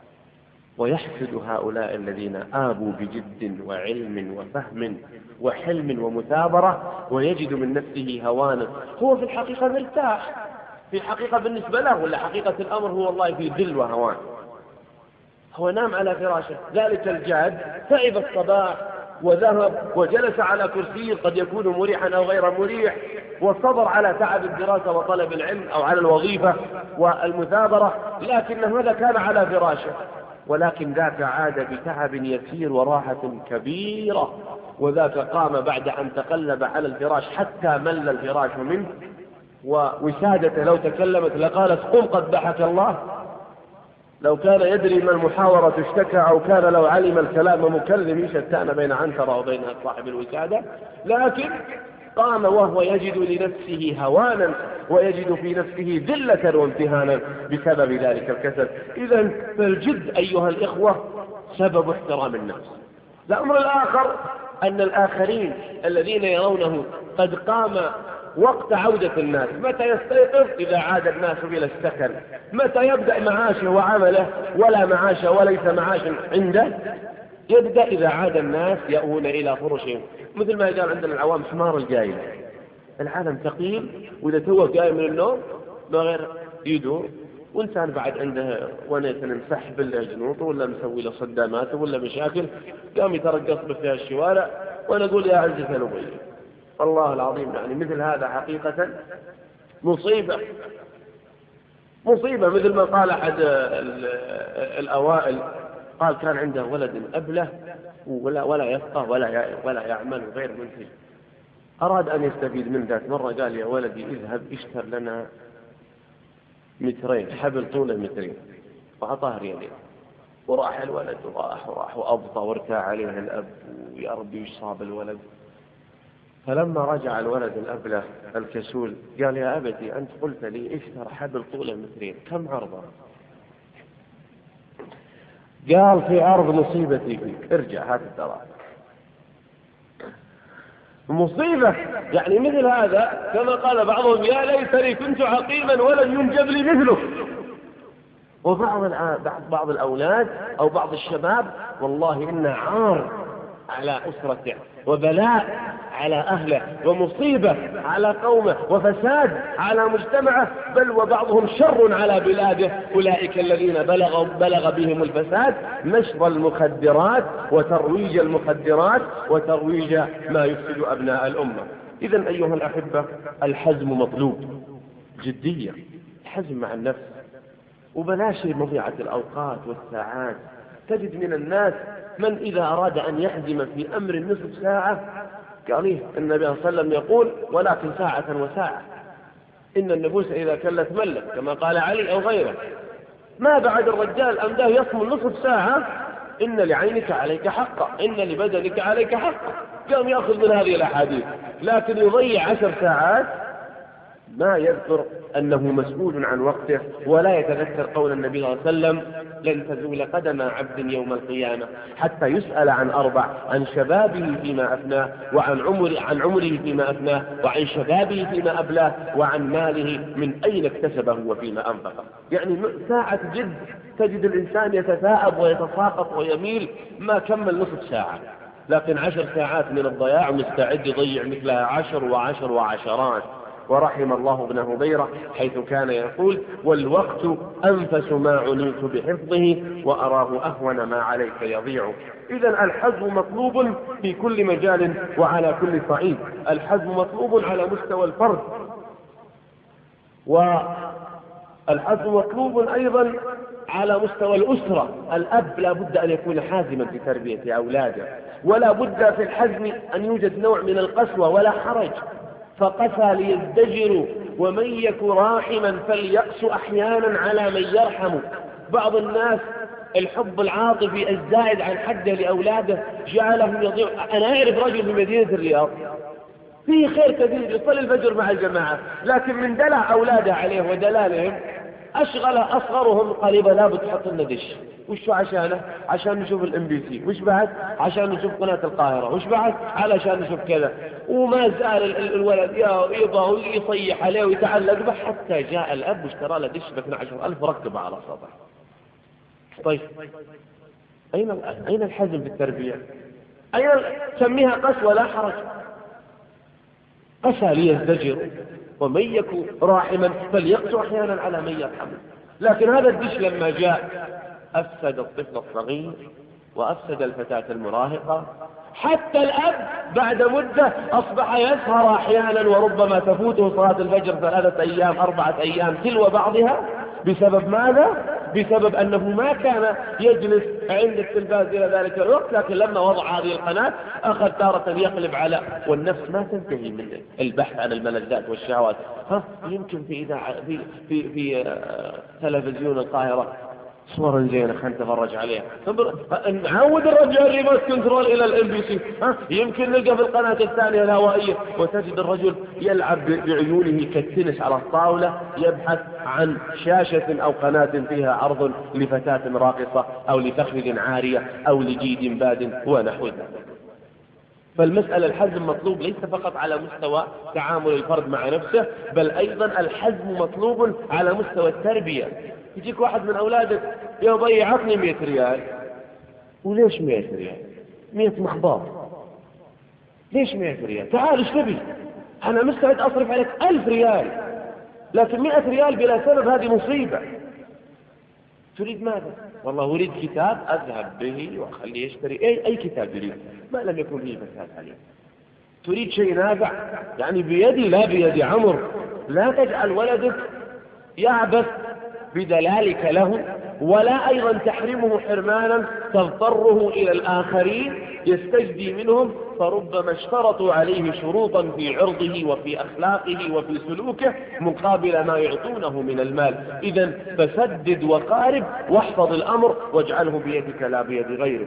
ويحسد هؤلاء الذين آبوا بجد وعلم وفهم وحلم ومثابرة، ويجد من نفسه هوانا. هو في الحقيقة مرتاح، في الحقيقة بالنسبة له ولا حقيقة الأمر هو والله في ذل وهوان. هو نام على فراشه، ذلك الجاد تعب الصباح وذهب وجلس على كرسي قد يكون مريحا أو غير مريح، وصبر على تعب الدراسة وطلب العلم أو على الوظيفة والمثابرة، لكن هذا كان على فراشه. ولكن ذاك عاد بتعب يسير وراحة كبيرة، وذاك قام بعد أن تقلب على الفراش حتى مل الفراش منه، ووسادته لو تكلمت لقالت قم قد ضحك الله. لو كان يدري ما المحاورة اشتكى، أو كان لو علم الكلام مكلم شتان بين عنترة وبين صاحب الوسادة، لكن قام وهو يجد لنفسه هوانا ويجد في نفسه ذلة وامتهانا بسبب ذلك الكسل. إذن فالجد أيها الإخوة سبب احترام النفس. الأمر الآخر أن الآخرين الذين يرونه قد قام وقت عودة الناس، متى يستيقظ؟ إذا عاد الناس إلى السكن. متى يبدأ معاشه وعمله؟ ولا معاش وليس معاش عنده، يبدأ إذا عاد الناس يأوون إلى فرشهم، مثل ما قال عندنا العوام حمار الجايل. العالم ثقيل، وإذا توه جاي من النوم بغير يدور، وإنسان بعد عنده ونيس مسحب الجنوط ولا مسوي له صدامات ولا مشاكل، قام يترقص به في الشوارع، وأنا أقول يا عزة نبي والله العظيم يعني مثل هذا حقيقة مصيبة. مثل ما قال أحد الأوائل، قال كان عنده ولد أبله ولا يفقه ولا يعمل غير منتج، أراد أن يستفيد من ذات مرة، قال يا ولدي اذهب اشتر لنا 2 متر حبل طوله 2 متر، وأعطاه ريالين. وراح الولد وراح وأبطى وارتاع عليه الأب، ويا ربي ايش صاب الولد. فلما رجع الولد الأبله الكسول قال يا أبتي أنت قلت لي اشتر حبل طوله 2 متر، كم عرضه؟ قال في عرض مصيبتي فيك، ارجع هات الدراهم. مصيبة يعني مثل هذا، كما قال بعضهم يا ليتني كنت عقيما ولم ينجب لي مثله. وبعض الأولاد أو بعض الشباب والله إنه عار على أسرته، وبلاء على أهله، ومصيبة على قومه، وفساد على مجتمعه، بل وبعضهم شر على بلاده. أولئك الذين بلغ بهم الفساد نشر المخدرات وترويج المخدرات وترويج ما يفسد أبناء الأمة. إذن أيها الأحبة الحزم مطلوب، جدية، حزم مع النفس، وبلاش مضيعة الأوقات والساعات. تجد من الناس من إذا أراد أن يحزم في أمر نصف ساعة قال النبي صلى الله عليه وسلم يقول ولكن ساعة وساعة، إن النفوس إذا كلت ملت، كما قال علي أو غيره. ما بعد الرجال أمداه يصمل نصف ساعة: إن لعينك عليك حقا، إن لبدنك عليك حقا. قام يأخذ من هذه الأحاديث، لكن يضيع 10 ساعات ما يذكر أنه مسؤول عن وقته، ولا يتذكر قول النبي صلى الله عليه وسلم: لن تزول قدم عبد يوم القيامة حتى يسأل عن 4: عن شبابه فيما أفناه، وعن عمره فيما أفناه، وعن شبابه فيما أبلاه، وعن ماله من أين اكتسبه وفيما أنفقه. يعني ساعة جد تجد الإنسان يتثاءب ويتساقط ويميل، ما كمل نصف ساعة، لكن 10 ساعات من الضياع مستعد يضيع مثلها 10 و10 وعشرات. ورحم الله ابن هبيرة حيث كان يقول: والوقت أنفس ما عنيت بحفظه وأراه أهون ما عليك يضيع. إذا الحزم مطلوب في كل مجال وعلى كل صعيد. الحزم مطلوب على مستوى الفرد، والحزم مطلوب أيضا على مستوى الأسرة. الأب لا بد أن يكون حازما في تربية أولاده، ولا بد في الحزم أن يوجد نوع من القسوة ولا حرج، فقسى ليزدجروا ومن يك راحما فليقس أحيانا على من يرحم. بعض الناس الحب العاطفي الزائد عن حده لأولاده جعلهم يضيع. أنا أعرف رجل في مدينة الرياض فيه خير كثير، يصلي الفجر مع الجماعة، لكن من دلع أولاده عليه ودلالهم أشغل أصغرهم قريبا: لا بتحط لنا دش. وشو عشانه؟ عشان نشوف الMBC. وش بعد؟ عشان نشوف قناة القاهرة. وش بعد؟ علشان نشوف كذا. وما زال الولد يبغى يصيح عليه ويتعلق به، حتى جاء الأب واشترى له دش ب12,000 وركبه على السطح. طيب أين الحزم في التربية؟ أين سميها قسوة لا حرج. قسى ليزدجر ومن يكن راحما فليقسو أحيانا على من يرحمه. لكن هذا الدش لما جاء أفسد الطفل الصغير وأفسد الفتاة المراهقة. حتى الأب بعد مدة أصبح يسهر أحيانا، وربما تفوته صلاة الفجر 3 أيام 4 أيام تلو بعضها. بسبب ماذا؟ بسبب أنه ما كان يجلس عند التلفاز إلى ذلك الوقت، لكن لما وضع هذه القناة أخذ تارة يقلب على، والنفس ما تنتهي من البحث عن الملذات والشهوات. يمكن في تلفزيون القاهرة صورا زينة، خلينا نتفرج عليها. نعود الرجل الريموت كنترول إلى الMBC. يمكن نلقى في القناة الثانية الهوائية، وتجد الرجل يلعب بعيونه كالتنس على الطاولة، يبحث عن شاشة أو قناة فيها عرض لفتاة راقصة أو لفخذ عارية أو لجيد باد ونحو ذلك. فالمسألة الحزم مطلوب ليس فقط على مستوى تعامل الفرد مع نفسه، بل أيضا الحزم مطلوب على مستوى التربية. يجيك واحد من أولادك: يا بي عطني 100 ريال. وليش 100 ريال؟ 100 مخبار. ليش 100 ريال؟ تعال ايش تبي؟ أنا مستعد أصرف عليك 1000 ريال، لكن 100 ريال بلا سبب هذه مصيبة. تريد ماذا؟ والله أريد كتاب أذهب به وأخليه يشتري أي كتاب يريد، ما لم يكن فيه فساد عليه. تريد شيء نافع، يعني بيدي لا بيد عمر. لا تجعل ولدك يعبث بدلالك له، ولا أيضا تحرمه حرمانا تضطره إلى الآخرين يستجدي منهم، فربما اشترطوا عليه شروطا في عرضه وفي أخلاقه وفي سلوكه مقابل ما يعطونه من المال. إذن فسدد وقارب واحفظ الأمر واجعله بيدك لا بيد غيرك.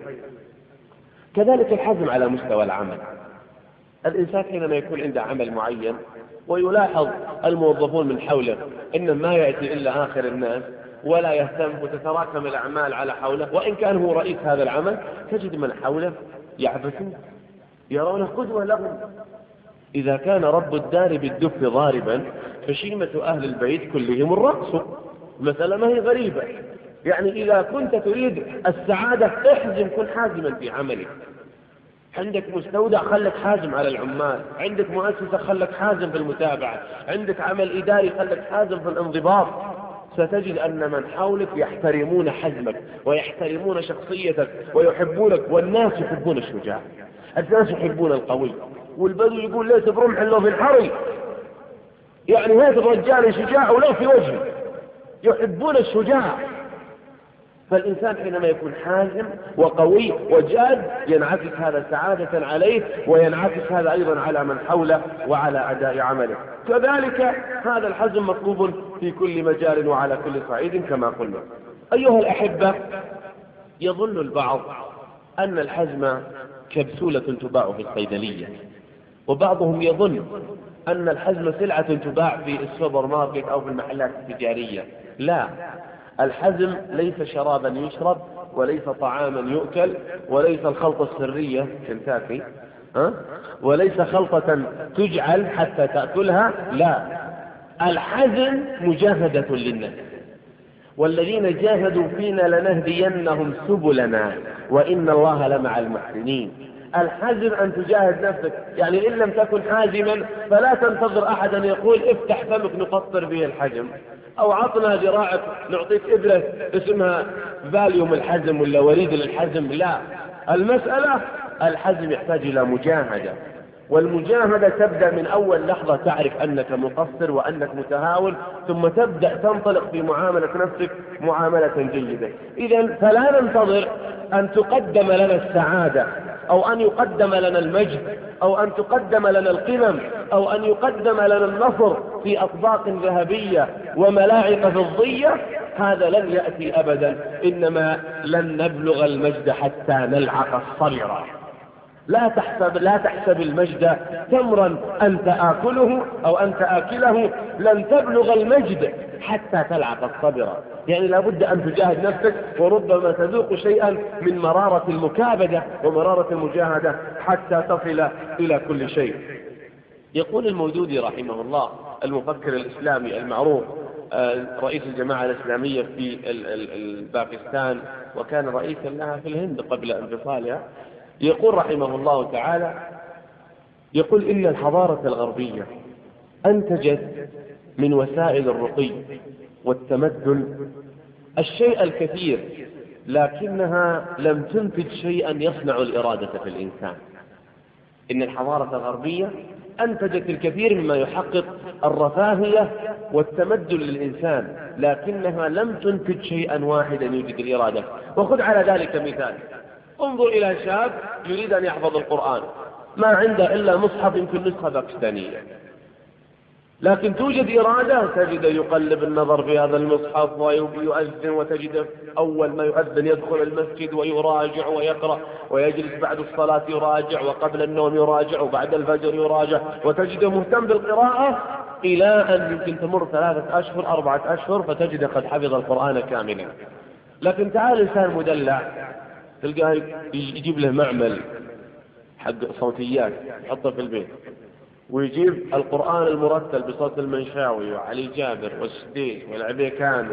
كذلك الحزم على مستوى العمل. الإنسان حينما يكون عنده عمل معين ويلاحظ الموظفون من حوله إن ما يأتي إلا آخر الناس ولا يهتم، وتتراكم الأعمال على حوله، وإن كان هو رئيس هذا العمل تجد من حوله يعبثون يرونه قدوة لهم. إذا كان رب الدار بالدف ضاربا فشيمة أهل البيت كلهم الرقص. مسألة ما هي غريبة. يعني إذا كنت تريد السعادة احزم، كن حازما في عملك. عندك مستودع خلك حازم على العمال، عندك مؤسسة خلك حازم في المتابعة، عندك عمل إداري خلك حازم في الانضباط. ستجد أن من حولك يحترمون حزمك ويحترمون شخصيتك ويحبونك. والناس يحبون الشجاع، الناس يحبون القوي. والبدو يقول: ليس برمح إلا في الحري. يعني هذا الرجال شجاع ولو في وجهه، يحبون الشجاع. فالإنسان حينما يكون حازم وقوي وجاد ينعكس هذا سعادة عليه، وينعكس هذا أيضا على من حوله وعلى أداء عمله. كذلك هذا الحزم مطلوب في كل مجال وعلى كل صعيد كما قلنا. أيها الأحبة، يظن البعض أن الحزم كبسولة تباع في الصيدلية، وبعضهم يظن أن الحزم سلعة تباع في السوبر ماركت أو في المحلات التجارية. لا، الحزم ليس شرابا يشرب، وليس طعاما يؤكل، وليس الخلطة السرية كنتاكي، وليس خلطة تجعل حتى تأكلها. لا، الحزم مجاهدة للنفس، والذين جاهدوا فينا لنهدينهم سبلنا وإن الله لمع المحسنين. الحزم أن تجاهد نفسك، يعني إن لم تكن حازما فلا تنتظر أحدا يقول افتح فمك نقطر به الحزم، أو عطنا ذراعك نعطيك إبرة اسمها فاليوم الحزم ولا وريد للحزم. لا، المسألة الحزم يحتاج إلى مجاهدة، والمجاهدة تبدأ من أول لحظة تعرف أنك مقصر وأنك متهاون، ثم تبدأ تنطلق في معاملة نفسك معاملة جيدة. إذن فلا ننتظر أن تقدم لنا السعادة، أو أن يقدم لنا المجد، أو أن تقدم لنا القمم، أو أن يقدم لنا النصر في أطباق ذهبية وملاعق فضية. هذا لن يأتي أبدا، إنما لن نبلغ المجد حتى نلعق الصبر. لا تحسب المجد تمرا أنت آكله أو أنت آكله، لن تبلغ المجد حتى تلعق الصبر. يعني لابد أن تجاهد نفسك، وربما تذوق شيئا من مرارة المكابدة ومرارة المجاهدة حتى تصل إلى كل شيء. يقول المودودي رحمه الله، المفكر الإسلامي المعروف، رئيس الجماعة الإسلامية في باكستان، وكان رئيسا لها في الهند قبل انفصالها، يقول رحمه الله تعالى، يقول إن الحضارة الغربية أنتجت من وسائل الرقي والتمدن الشيء الكثير، لكنها لم تنتج شيئا يصنع الإرادة في الإنسان. إن الحضارة الغربية أنتجت الكثير مما يحقق الرفاهية والتمدن للإنسان، لكنها لم تنتج شيئا واحدا يوجد الإرادة. وخذ على ذلك مثال، انظر إلى شاب يريد أن يحفظ القرآن، ما عنده إلا مصحف يمكن نسخة باكستانية، لكن توجد إرادة، تجد يقلب النظر في هذا المصحف ويؤذن، وتجد أول ما يؤذن يدخل المسجد ويراجع ويقرأ، ويجلس بعد الصلاة يراجع، وقبل النوم يراجع، وبعد الفجر يراجع، وتجده مهتم بالقراءة إلى أن يمكن تمر 3 أشهر 4 أشهر فتجد قد حفظ القرآن كاملا. لكن تعال إنسان مدلع تلقاه يجيب له معمل حق صوتيات يحطه في البيت، ويجيب القرآن المرتل بصوت المنشاوي وعلي جابر والسديس والعبيكان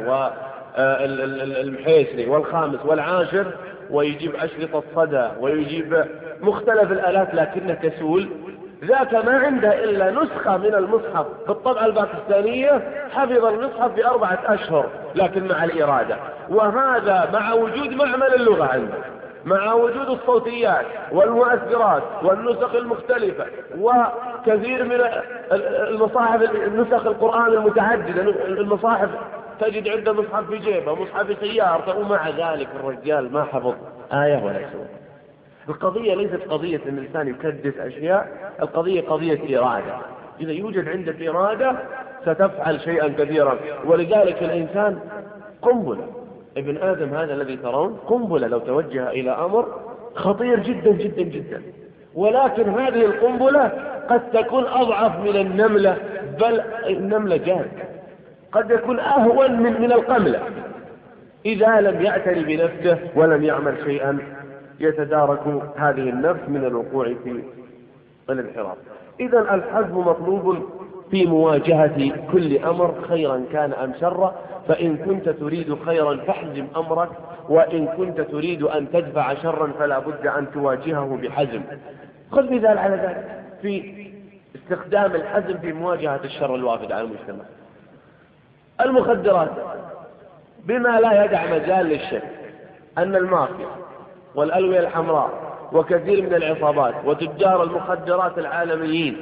والمحيسري والخامس والعاشر، ويجيب أشرطة صدى، ويجيب مختلف الآلات، لكنه كسول. ذاك ما عنده إلا نسخة من المصحف بالطبعة الباكستانية، حفظ المصحف في 4 أشهر لكن مع الإرادة. وهذا مع وجود معمل اللغة عنده، مع وجود الصوتيات والمؤثرات والنسخ المختلفة وكثير من المصاحف، نسخ القرآن المتعددة، المصاحف تجد عنده مصحف في جيبه، مصحف في سيارته، ومع ذلك الرجال ما حفظ آية ولا سورة. القضية ليست قضية أن الإنسان يكدس أشياء، القضية قضية إرادة. إذا يوجد عندك إرادة ستفعل شيئا كثيرا. ولذلك الإنسان قنبلة، ابن آدم هذا الذي ترون قنبلة لو توجه إلى أمر خطير جدا جدا جدا، ولكن هذه القنبلة قد تكون أضعف من النملة، بل النملة جاد قد يكون أهون من القملة، إذا لم يعتني بنفسه ولم يعمل شيئا يتدارك هذه النفس من الوقوع في الانحراف. إذا الحزم مطلوب في مواجهة كل أمر، خيرا كان أم شرا. فإن كنت تريد خيرا فاحزم أمرك، وإن كنت تريد أن تدفع شرا فلا بد أن تواجهه بحزم. خذ مثال على ذلك في استخدام الحزم في مواجهة الشر الوافد على المجتمع. المخدرات، بما لا يدع مجال للشك أن المافيا والألوية الحمراء وكثير من العصابات وتجار المخدرات العالميين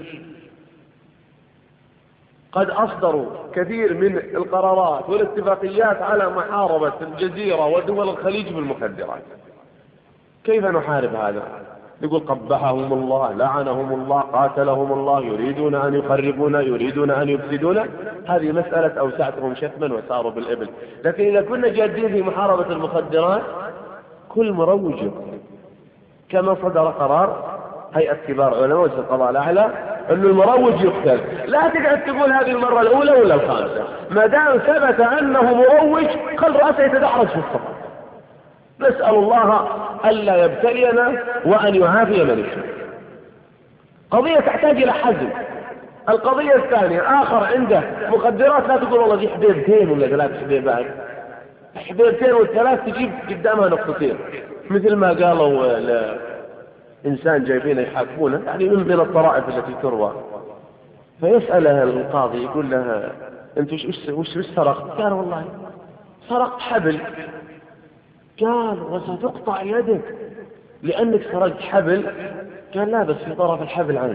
قد أصدروا كثير من القرارات والاتفاقيات على محاربة الجزيرة ودول الخليج بالمخدرات. كيف نحارب هذا؟ يقول قبحهم الله، لعنهم الله، قاتلهم الله، يريدون أن يخربون، يريدون أن يفسدون. هذه مسألة أوسعتهم شتما وساروا بالإبل. لكن إذا كنا جادين في محاربة المخدرات، كل مروج كما صدر قرار هيئة كبار علماء وجه القضاء الأعلى أن المروج يقتل. لا تقعد تقول هذه المرة الأولى ولا الخامسة، ما دام ثبت أنه مروج خل رأسه يتدحرج في الصف. نسأل الله ألا يبتلينا وأن يعافي من يشاء. قضية تحتاج إلى حزم. القضية الثانية، آخر عنده مخدرات، لا تقول والله دي حبيبتين ولا 3 حبيبات، حبيبتين والثلاث تجيب قدامها نقطتين، مثل ما قالوا إنسان جايبينه يحاكمونه، يعني من الطرائف التي تروى. فيسألها القاضي يقول لها أنت وش سرقت؟ قال والله سرقت حبل. قال وستقطع يدك لأنك سرقت حبل؟ قال لا، بس في طرف الحبل عندي.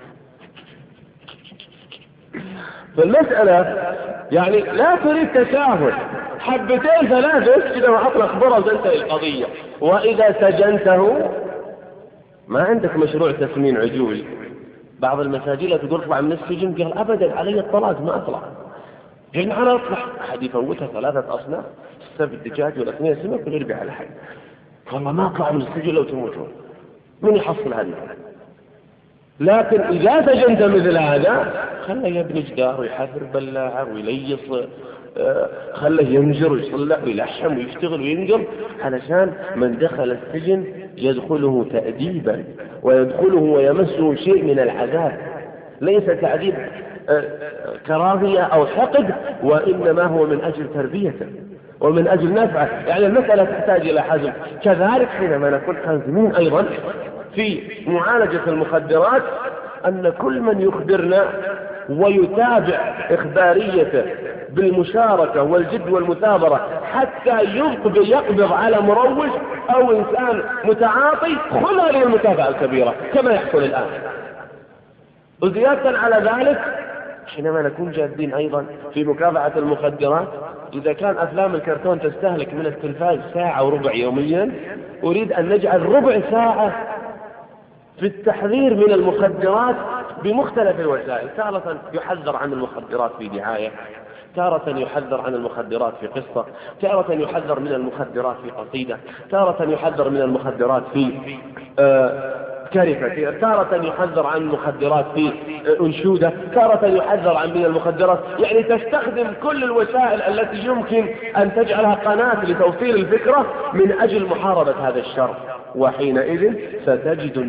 فالمسألة يعني لا تريد تساهل، 2 3 كده ما أطلق برز وتنتهي القضية. وإذا سجنته ما عندك مشروع تسمين عجول. بعض المساجين تقول اطلع من السجن، قال أبدا علي الطلاق ما أطلع. قال أنا أطلع، أحد يفوتها 3 أصناف، 7 دجاج و2 سمك ويربي على حد. والله ما أطلع من السجن لو تموتون، من يحصل هذه؟ لكن إذا سجنت مثل هذا خله يبني جدار ويحفر بلاعة ويليص، خله ينجر ويصلح ويلحم ويشتغل وينقل، علشان من دخل السجن يدخله تأديبا ويدخله ويمسه شيء من العذاب، ليس تعذيب كراهية أو حقد، وإنما هو من أجل تربيته ومن أجل نفعه. يعني المسألة تحتاج إلى حزم. كذلك حينما نكون حازمين أيضا في معالجة المخدرات، أن كل من يخبرنا ويتابع إخباريته بالمشاركة والجد والمثابرة حتى يقبض على مروج أو إنسان متعاطي، خذ هذه المتابعة الكبيرة كما يحصل الآن. وزيادة على ذلك حينما نكون جادين أيضا في مكافحة المخدرات، إذا كان أفلام الكرتون تستهلك من التلفاز 1 ساعة وربع يوميا، أريد أن نجعل ربع ساعة في التحذير من المخدرات بمختلف الوسائل. تارة يحذر عن المخدرات في دعاية، تارة يحذر عن المخدرات في قصة، تارة يحذر من المخدرات في قصيدة، تارة يحذر من المخدرات في كاريكاتير، تارة يحذر عن المخدرات في أنشودة، تارة يحذر عن من المخدرات. يعني تستخدم كل الوسائل التي يمكن أن تجعلها قناة لتوصيل الفكرة من أجل محاربة هذا الشر. وحينئذ ستجد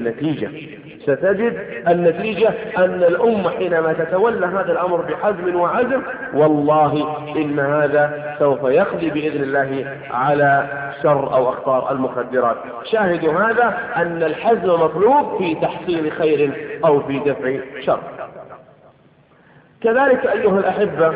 النتيجة أن الأمة حينما تتولى هذا الأمر بحزم وعزم، والله إن هذا سوف يقضي بإذن الله على شر أو أخطار المخدرات. شاهدوا هذا أن الحزم مطلوب في تحصيل خير أو في دفع شر. كذلك أيها الأحبة،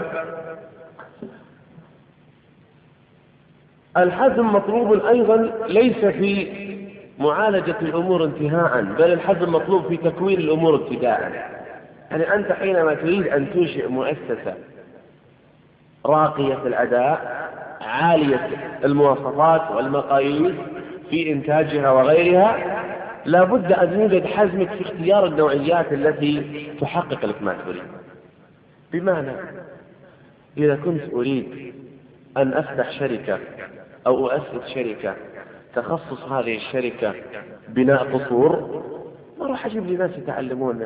الحزم مطلوب أيضا ليس في معالجة الأمور انتهاء، بل الحزم مطلوب في تكوين الأمور ابتداء. يعني أنت حينما تريد أن تنشئ مؤسسة راقية الأداء عالية المواصفات والمقاييس في إنتاجها وغيرها، لابد أن يوجد حزمك في اختيار النوعيات التي تحقق لك ما تريد. بمعنى إذا كنت أريد أن أفتح شركة أو أؤسس شركة تخصص هذه الشركة بناء قصور، ما راح أجيب لي ناس يتعلمون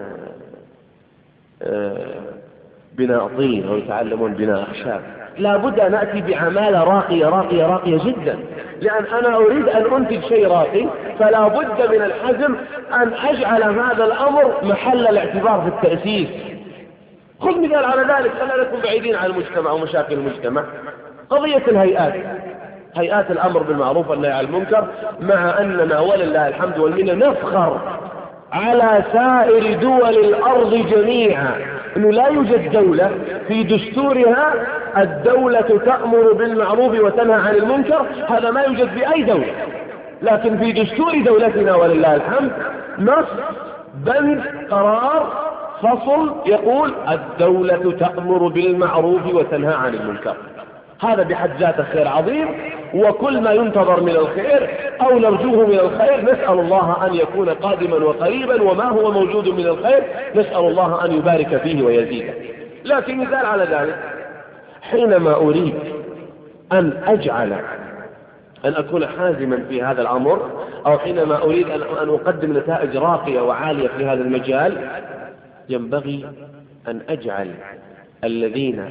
بناء طين أو يتعلمون بناء أخشاب. لابد أن أتي بعمالة راقية جدا، لأن أنا أريد أن أنتج شيء راقي، فلا بد من الحزم أن أجعل هذا الأمر محل الاعتبار في التأسيس. خذ مثال على ذلك، خلينا نكون بعيدين عن المجتمع ومشاكل المجتمع. قضية هيئات الأمر بالمعروف والنهي عن المنكر، مع أننا ولله الحمد والمنة نفخر على سائر دول الأرض جميعا أنه لا يوجد دولة في دستورها الدولة تأمر بالمعروف وتنهى عن المنكر. هذا ما يوجد في أي دولة، لكن في دستور دولتنا ولله الحمد نص بند قرار فصل يقول الدولة تأمر بالمعروف وتنهى عن المنكر. هذا بحد ذاته خير عظيم، وكل ما ينتظر من الخير أو نرجوه من الخير نسأل الله أن يكون قادما وقريبا، وما هو موجود من الخير نسأل الله أن يبارك فيه ويزيده. لكن مثال على ذلك، حينما أريد أن أكون حازما في هذا الأمر، أو حينما أريد أن أقدم نتائج راقية وعالية في هذا المجال، ينبغي أن أجعل الذين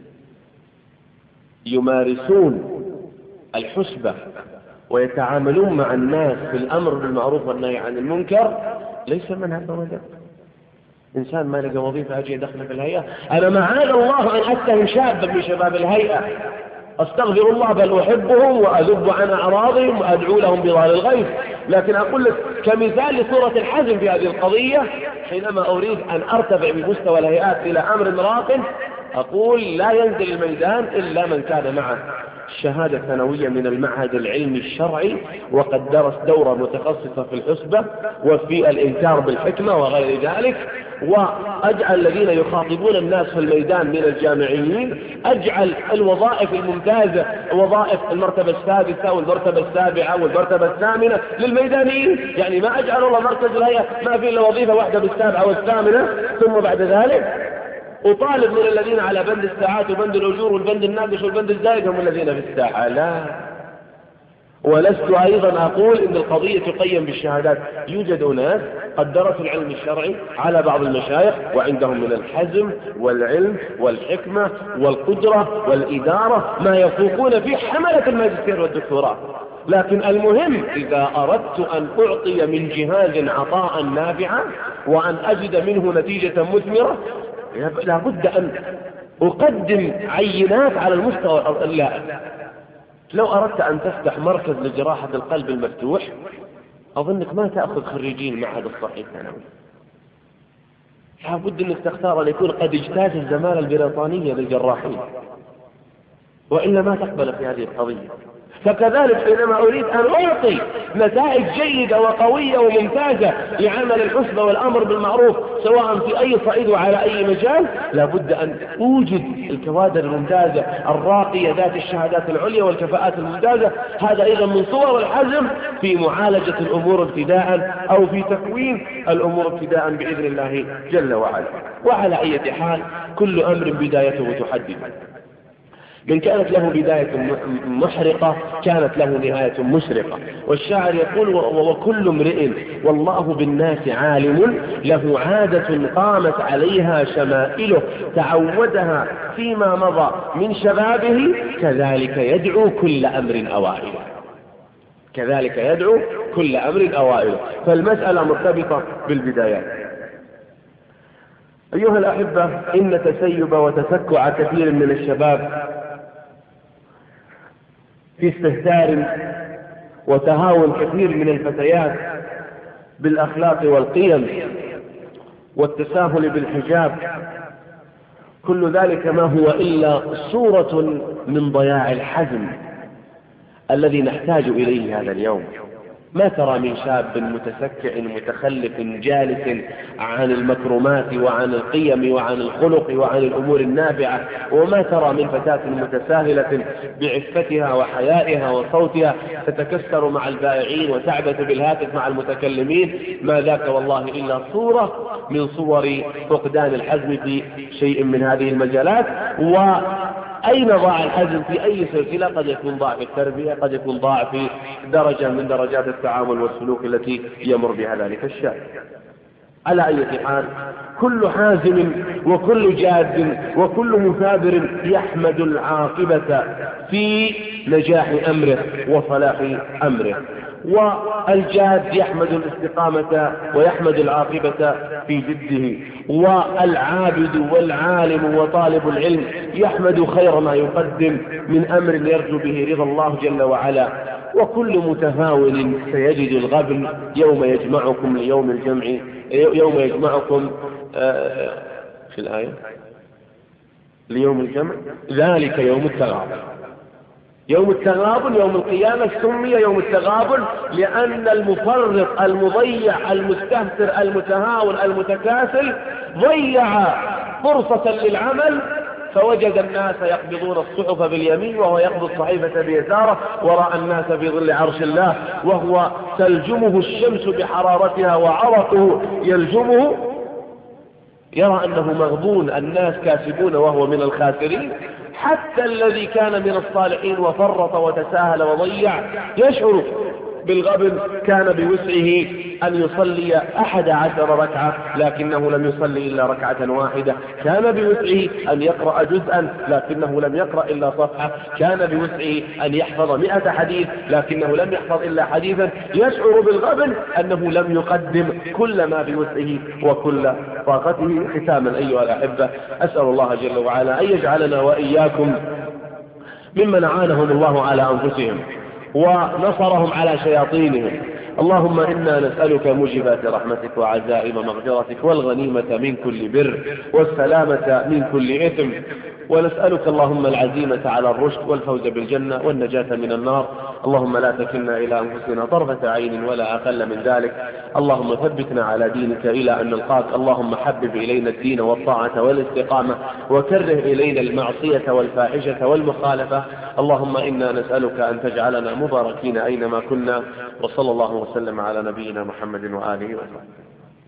يمارسون الحسبة ويتعاملون مع الناس في الأمر بالمعروف والنهي عن المنكر ليس من هذا الرجل. إنسان ما لقى وظيفة أجي يدخل في الهيئة، أنا معاذ الله أن أتهم شابا من شباب الهيئة، أستغفر الله بل أحبهم وأذب عن أعراضهم وأدعو لهم بظهر الغيب. لكن أقول لك كمثال لصورة الحزم في هذه القضية، حينما أريد أن أرتفع بمستوى الهيئات إلى أمر راق، أقول لا ينزل الميدان إلا من كان معه شهادة ثانوية من المعهد العلمي الشرعي وقد درس دورة متخصصة في الحسبة وفي الإنكار بالحكمة وغير ذلك. وأجعل الذين يخاطبون الناس في الميدان من الجامعيين، أجعل الوظائف الممتازة، وظائف المرتبة السادسة والمرتبة السابعة والمرتبة الثامنة للميدانيين. يعني ما أجعل الله مركز الهيئة ما في إلا وظيفة واحدة بالسابعة والثامنة، ثم بعد ذلك أطالب من الذين على بند الساعات وبند الأجور والبند الناقص والبند الزائد هم الذين في الساحة. لا، ولست أيضا أقول إن القضية تقيم بالشهادات. يوجد ناس قد درسوا العلم الشرعي على بعض المشايخ وعندهم من الحزم والعلم والحكمة والقدرة والإدارة ما يفوقون فيه حملة الماجستير والدكتوراه. لكن المهم إذا أردت أن أعطي من جهاز عطاء نافعا وأن أجد منه نتيجة مثمرة، لابد أن أقدم عينات على المستوى اللائق. لو أردت أن تفتح مركز لجراحة القلب المفتوح، أظنك ما تأخذ خريجين معهد الصحي الثانوي، لابد أنك تختار أن يكون قد اجتاز الزمالة البريطانية للجراحين، وإلا ما تقبل في هذه القضية. فكذلك حينما أريد أن أعطي نتائج جيدة وقوية وممتازة لعمل الحسبة والأمر بالمعروف سواء في أي صعيد وعلى أي مجال، لابد أن أوجد الكوادر الممتازة الراقية ذات الشهادات العليا والكفاءات الممتازة. هذا أيضا من صور الحزم في معالجة الأمور ابتداء أو في تكوين الأمور ابتداء بإذن الله جل وعلا. وعلى أي حال كل أمر بدايته تحدد. من كانت له بداية محرقة كانت له نهاية مشرقة. والشاعر يقول: وكل امرئ والله بالناس عالم له عادة قامت عليها شمائله تعودها فيما مضى من شبابه كذلك يدعو كل أمر أوائله. كذلك يدعو كل أمر أوائله. فالمسألة مرتبطة بالبدايات. أيها الأحبة، إن تسيب وتسكع كثير من الشباب في استهتار وتهاون كثير من الفتيات بالأخلاق والقيم والتساهل بالحجاب، كل ذلك ما هو إلا صورة من ضياع الحزم الذي نحتاج إليه هذا اليوم. ما ترى من شاب متسكع متخلف جالس عن المكرمات وعن القيم وعن الخلق وعن الأمور النافعة، وما ترى من فتاة متساهلة بعفتها وحيائها وصوتها تتكسر مع البائعين وتعبث بالهاتف مع المتكلمين. ما ذاك والله إلا صورة من صور فقدان الحزم في شيء من هذه المجالات. أين ضاع الحزم في أي سلسلة؟ قد يكون ضاع في التربية، قد يكون ضاع في درجة من درجات التعامل والسلوك التي يمر بها ذلك الشاب. على أي حال كل حازم وكل جاد وكل مثابر يحمد العاقبة في نجاح أمره وصلاح أمره، والجاد يحمد الاستقامة ويحمد العاقبة في جده، والعابد والعالم وطالب العلم يحمد خير ما يقدم من أمر يرجو به رضا الله جل وعلا. وكل متهاون سيجد الغبن يوم يجمعكم ليوم الجمع، يوم يجمعكم في الآية ليوم الجمع ذلك يوم التغابن. يوم التغابن يوم القيامة سمي يوم التغابن لأن المفرط المضيع المستهتر المتهاون المتكاسل ضيع فرصة للعمل فوجد الناس يقبضون الصحف باليمين وهو يقبض الصحيفة بيساره، ورأى الناس في ظل عرش الله وهو تلجمه الشمس بحرارتها وعرقه يلجمه، يرى أنه مغبون، الناس كاسبون وهو من الخاسرين. حتى الذي كان من الصالحين وفرط وتساهل وضيع يشعر بالغبن، كان بوسعه أن يصلي 11 ركعة لكنه لم يصلي إلا ركعة واحدة، كان بوسعه أن يقرأ جزءا لكنه لم يقرأ إلا صفحة، كان بوسعه أن يحفظ 100 حديث لكنه لم يحفظ إلا حديثا. يشعر بالغبن أنه لم يقدم كل ما بوسعه وكل طاقته. ختاما أيها الأحبة، أسأل الله جل وعلا أن يجعلنا وإياكم ممن عانهم الله على أنفسهم ونصرهم على شياطينهم. اللهم إنا نسألك موجبات رحمتك وعزائم مغفرتك والغنيمة من كل بر والسلامة من كل إثم، ونسألك اللهم العزيمة على الرشد والفوز بالجنة والنجاة من النار. اللهم لا تكلنا إلى أنفسنا طرفة عين ولا أقل من ذلك. اللهم ثبتنا على دينك إلى أن نلقاك. اللهم حبب إلينا الدين والطاعة والاستقامة وكره إلينا المعصية والفاحشة والمخالفة. اللهم إنا نسألك أن تجعلنا مباركين أينما كنا. وصلى الله وسلم على نبينا محمد وآله وسلم.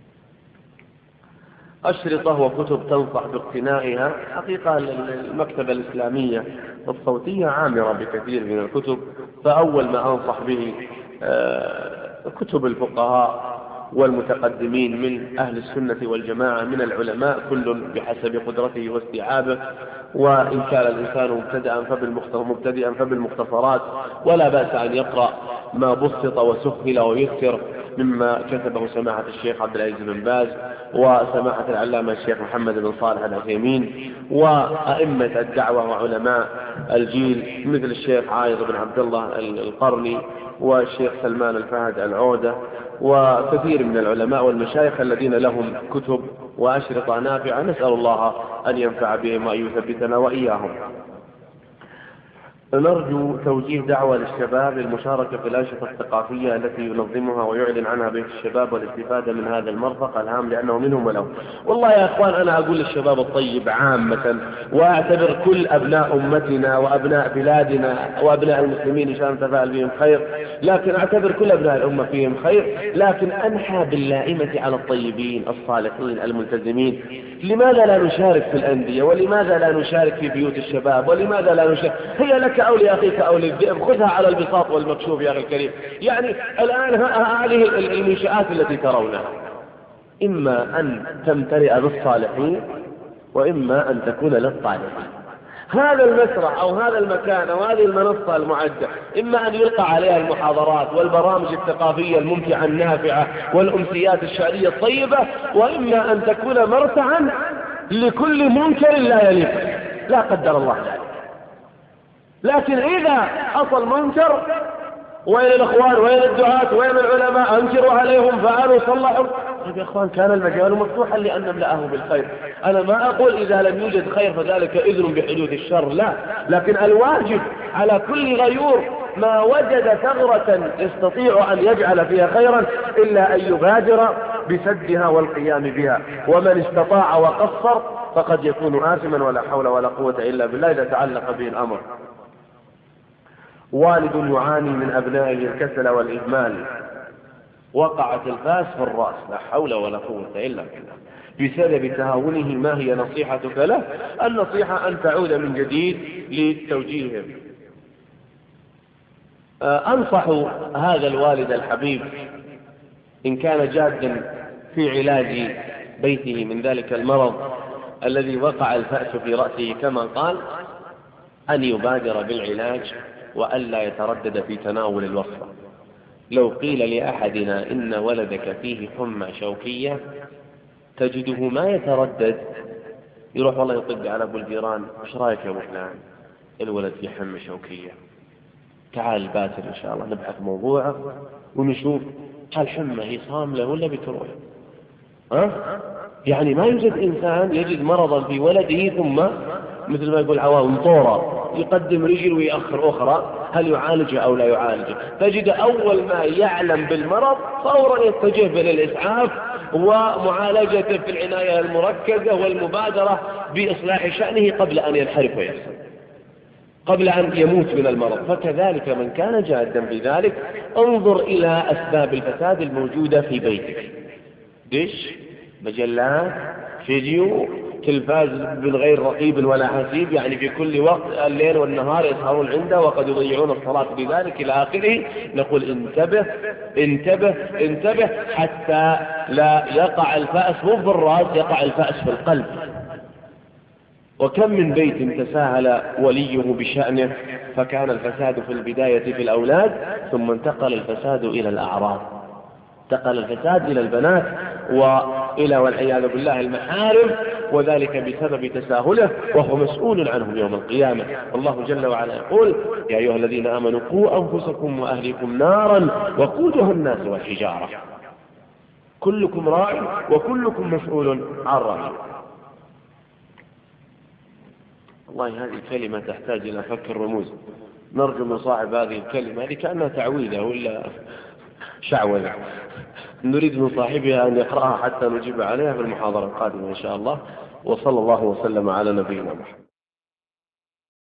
أشرطة وكتب تنصح باقتنائها. حقيقة المكتبة الإسلامية الصوتية عامرة بكثير من الكتب، فأول ما أنصح به كتب الفقهاء والمتقدمين من أهل السنة والجماعة من العلماء، كل بحسب قدرته واستيعابه. وإن كان الإنسان مبتدئا فبالمختصرات، ولا بأس أن يقرأ ما بسط وسهل ويسر مما كتبه سماحة الشيخ عبد العزيز بن باز وسماحة العلامة الشيخ محمد بن صالح العثيمين وأئمة الدعوة وعلماء الجيل مثل الشيخ عايض بن عبد الله القرني والشيخ سلمان الفهد العودة وكثير من العلماء والمشايخ الذين لهم كتب وأشرطة نافعة. نسأل الله أن ينفع بهم وأن يثبتنا وإياهم. نرجو توجيه دعوة للشباب للمشاركة في الأنشطة الثقافية التي ينظمها ويعلن عنها بيت الشباب والاستفادة من هذا المرفق الهام لأنه منهم ولهم. والله يا أخوان، أنا أقول للشباب الطيب عامة، وأعتبر كل أبناء أمتنا وأبناء بلادنا وأبناء المسلمين إن شاء الله تفعل بهم خير، لكن أعتبر كل أبناء الأمة فيهم خير، لكن أنحى باللائمة على الطيبين الصالحين الملتزمين. لماذا لا نشارك في الأندية؟ ولماذا لا نشارك في بيوت الشباب؟ ولماذا لا نشارك؟ هي لك أو لأخيك أو للذئب، خذها على البساط والمكشوف يا أخي الكريم. يعني الآن هذه المنشآت التي ترونها إما أن تمتلئ بالصالحين وإما أن تكون للطالحين. هذا المسرح أو هذا المكان أو هذه المنصة المعدة إما أن يلقى عليها المحاضرات والبرامج الثقافية الممتعة النافعة والأمسيات الشعرية الطيبة، وإما أن تكون مرتعا لكل منكر لا يليق، لا قدر الله ذلك. لكن إذا حصل منكر، وين الأخوان وين الدعاة وين العلماء؟ أنكروا عليهم، فعلوا صلحوا. يا أخوان، كان المجال مفتوحا لأن نملأه بالخير. أنا ما أقول إذا لم يوجد خير فذلك إذن بحدوث الشر، لا، لكن الواجب على كل غيور ما وجد ثغرة يستطيع أن يجعل فيها خيرا إلا أن يبادر بسدها والقيام بها. ومن استطاع وقصر فقد يكون آثما، ولا حول ولا قوة إلا بالله إذا تعلق به الأمر. والد يعاني من أبنائه الكسل والإهمال، وقعت الفاس في الرأس، لا حول ولا قوة إلا بالله، بسبب تهاونه. ما هي نصيحتك له؟ النصيحة أن تعود من جديد لتوجيههم. أنصح هذا الوالد الحبيب إن كان جادا في علاج بيته من ذلك المرض الذي وقع الفأس في رأسه كما قال، أن يبادر بالعلاج وألا يتردد في تناول الوصفة. لو قيل لأحدنا إن ولدك فيه حمى شوكية تجده ما يتردد، يروح والله يطق على أبو الجيران، إيش رأيك يا أبو فلان؟ الولد فيه حمى شوكية، تعال باتر إن شاء الله نبحث موضوعه ونشوف الحمى هي صاملة ولا بتروح. يعني ما يوجد إنسان يجد مرضا في ولده ثم مثل ما يقول عوام طورة يقدم رجل ويأخر أخرى، هل يعالجه أو لا يعالجه؟ تجد أول ما يعلم بالمرض فورا يتجه للإسعاف ومعالجته في العناية المركزة والمبادرة بإصلاح شأنه قبل أن ينحرف ويحصل، قبل أن يموت من المرض. فكذلك من كان جادا في ذلك انظر إلى أسباب الفساد الموجودة في بيتك، دش، مجلات، فيديو، تلفاز من غير رقيب ولا حسيب، يعني في كل وقت الليل والنهار يسهرون عنده وقد يضيعون الصلاة بذلك إلى آخره. نقول انتبه انتبه انتبه حتى لا يقع الفأس مو بالرأس، يقع الفأس في القلب. وكم من بيت تساهل وليه بشأنه فكان الفساد في البداية في الأولاد، ثم انتقل الفساد إلى الأعراض، انتقل الفساد إلى البنات وإلى والعياذ بالله المحارم، وذلك بسبب تساهله وهو مسؤول عنهم يوم القيامة. الله جل وعلا يقول: يا أيها الذين آمنوا قوا أنفسكم وأهليكم نارا وقودها الناس والحجارة كلكم راع وكلكم مسؤول عن رعيته. والله هذه الكلمة تحتاج إلى فك الرموز. نرجو من صاحب هذه الكلمة، هذه كأنها تعويذة ولا شعوذة، نريد من صاحبها أن يقرأها حتى نجيب عليها في المحاضرة القادمة إن شاء الله. وصلى الله وسلم على نبينا محمد.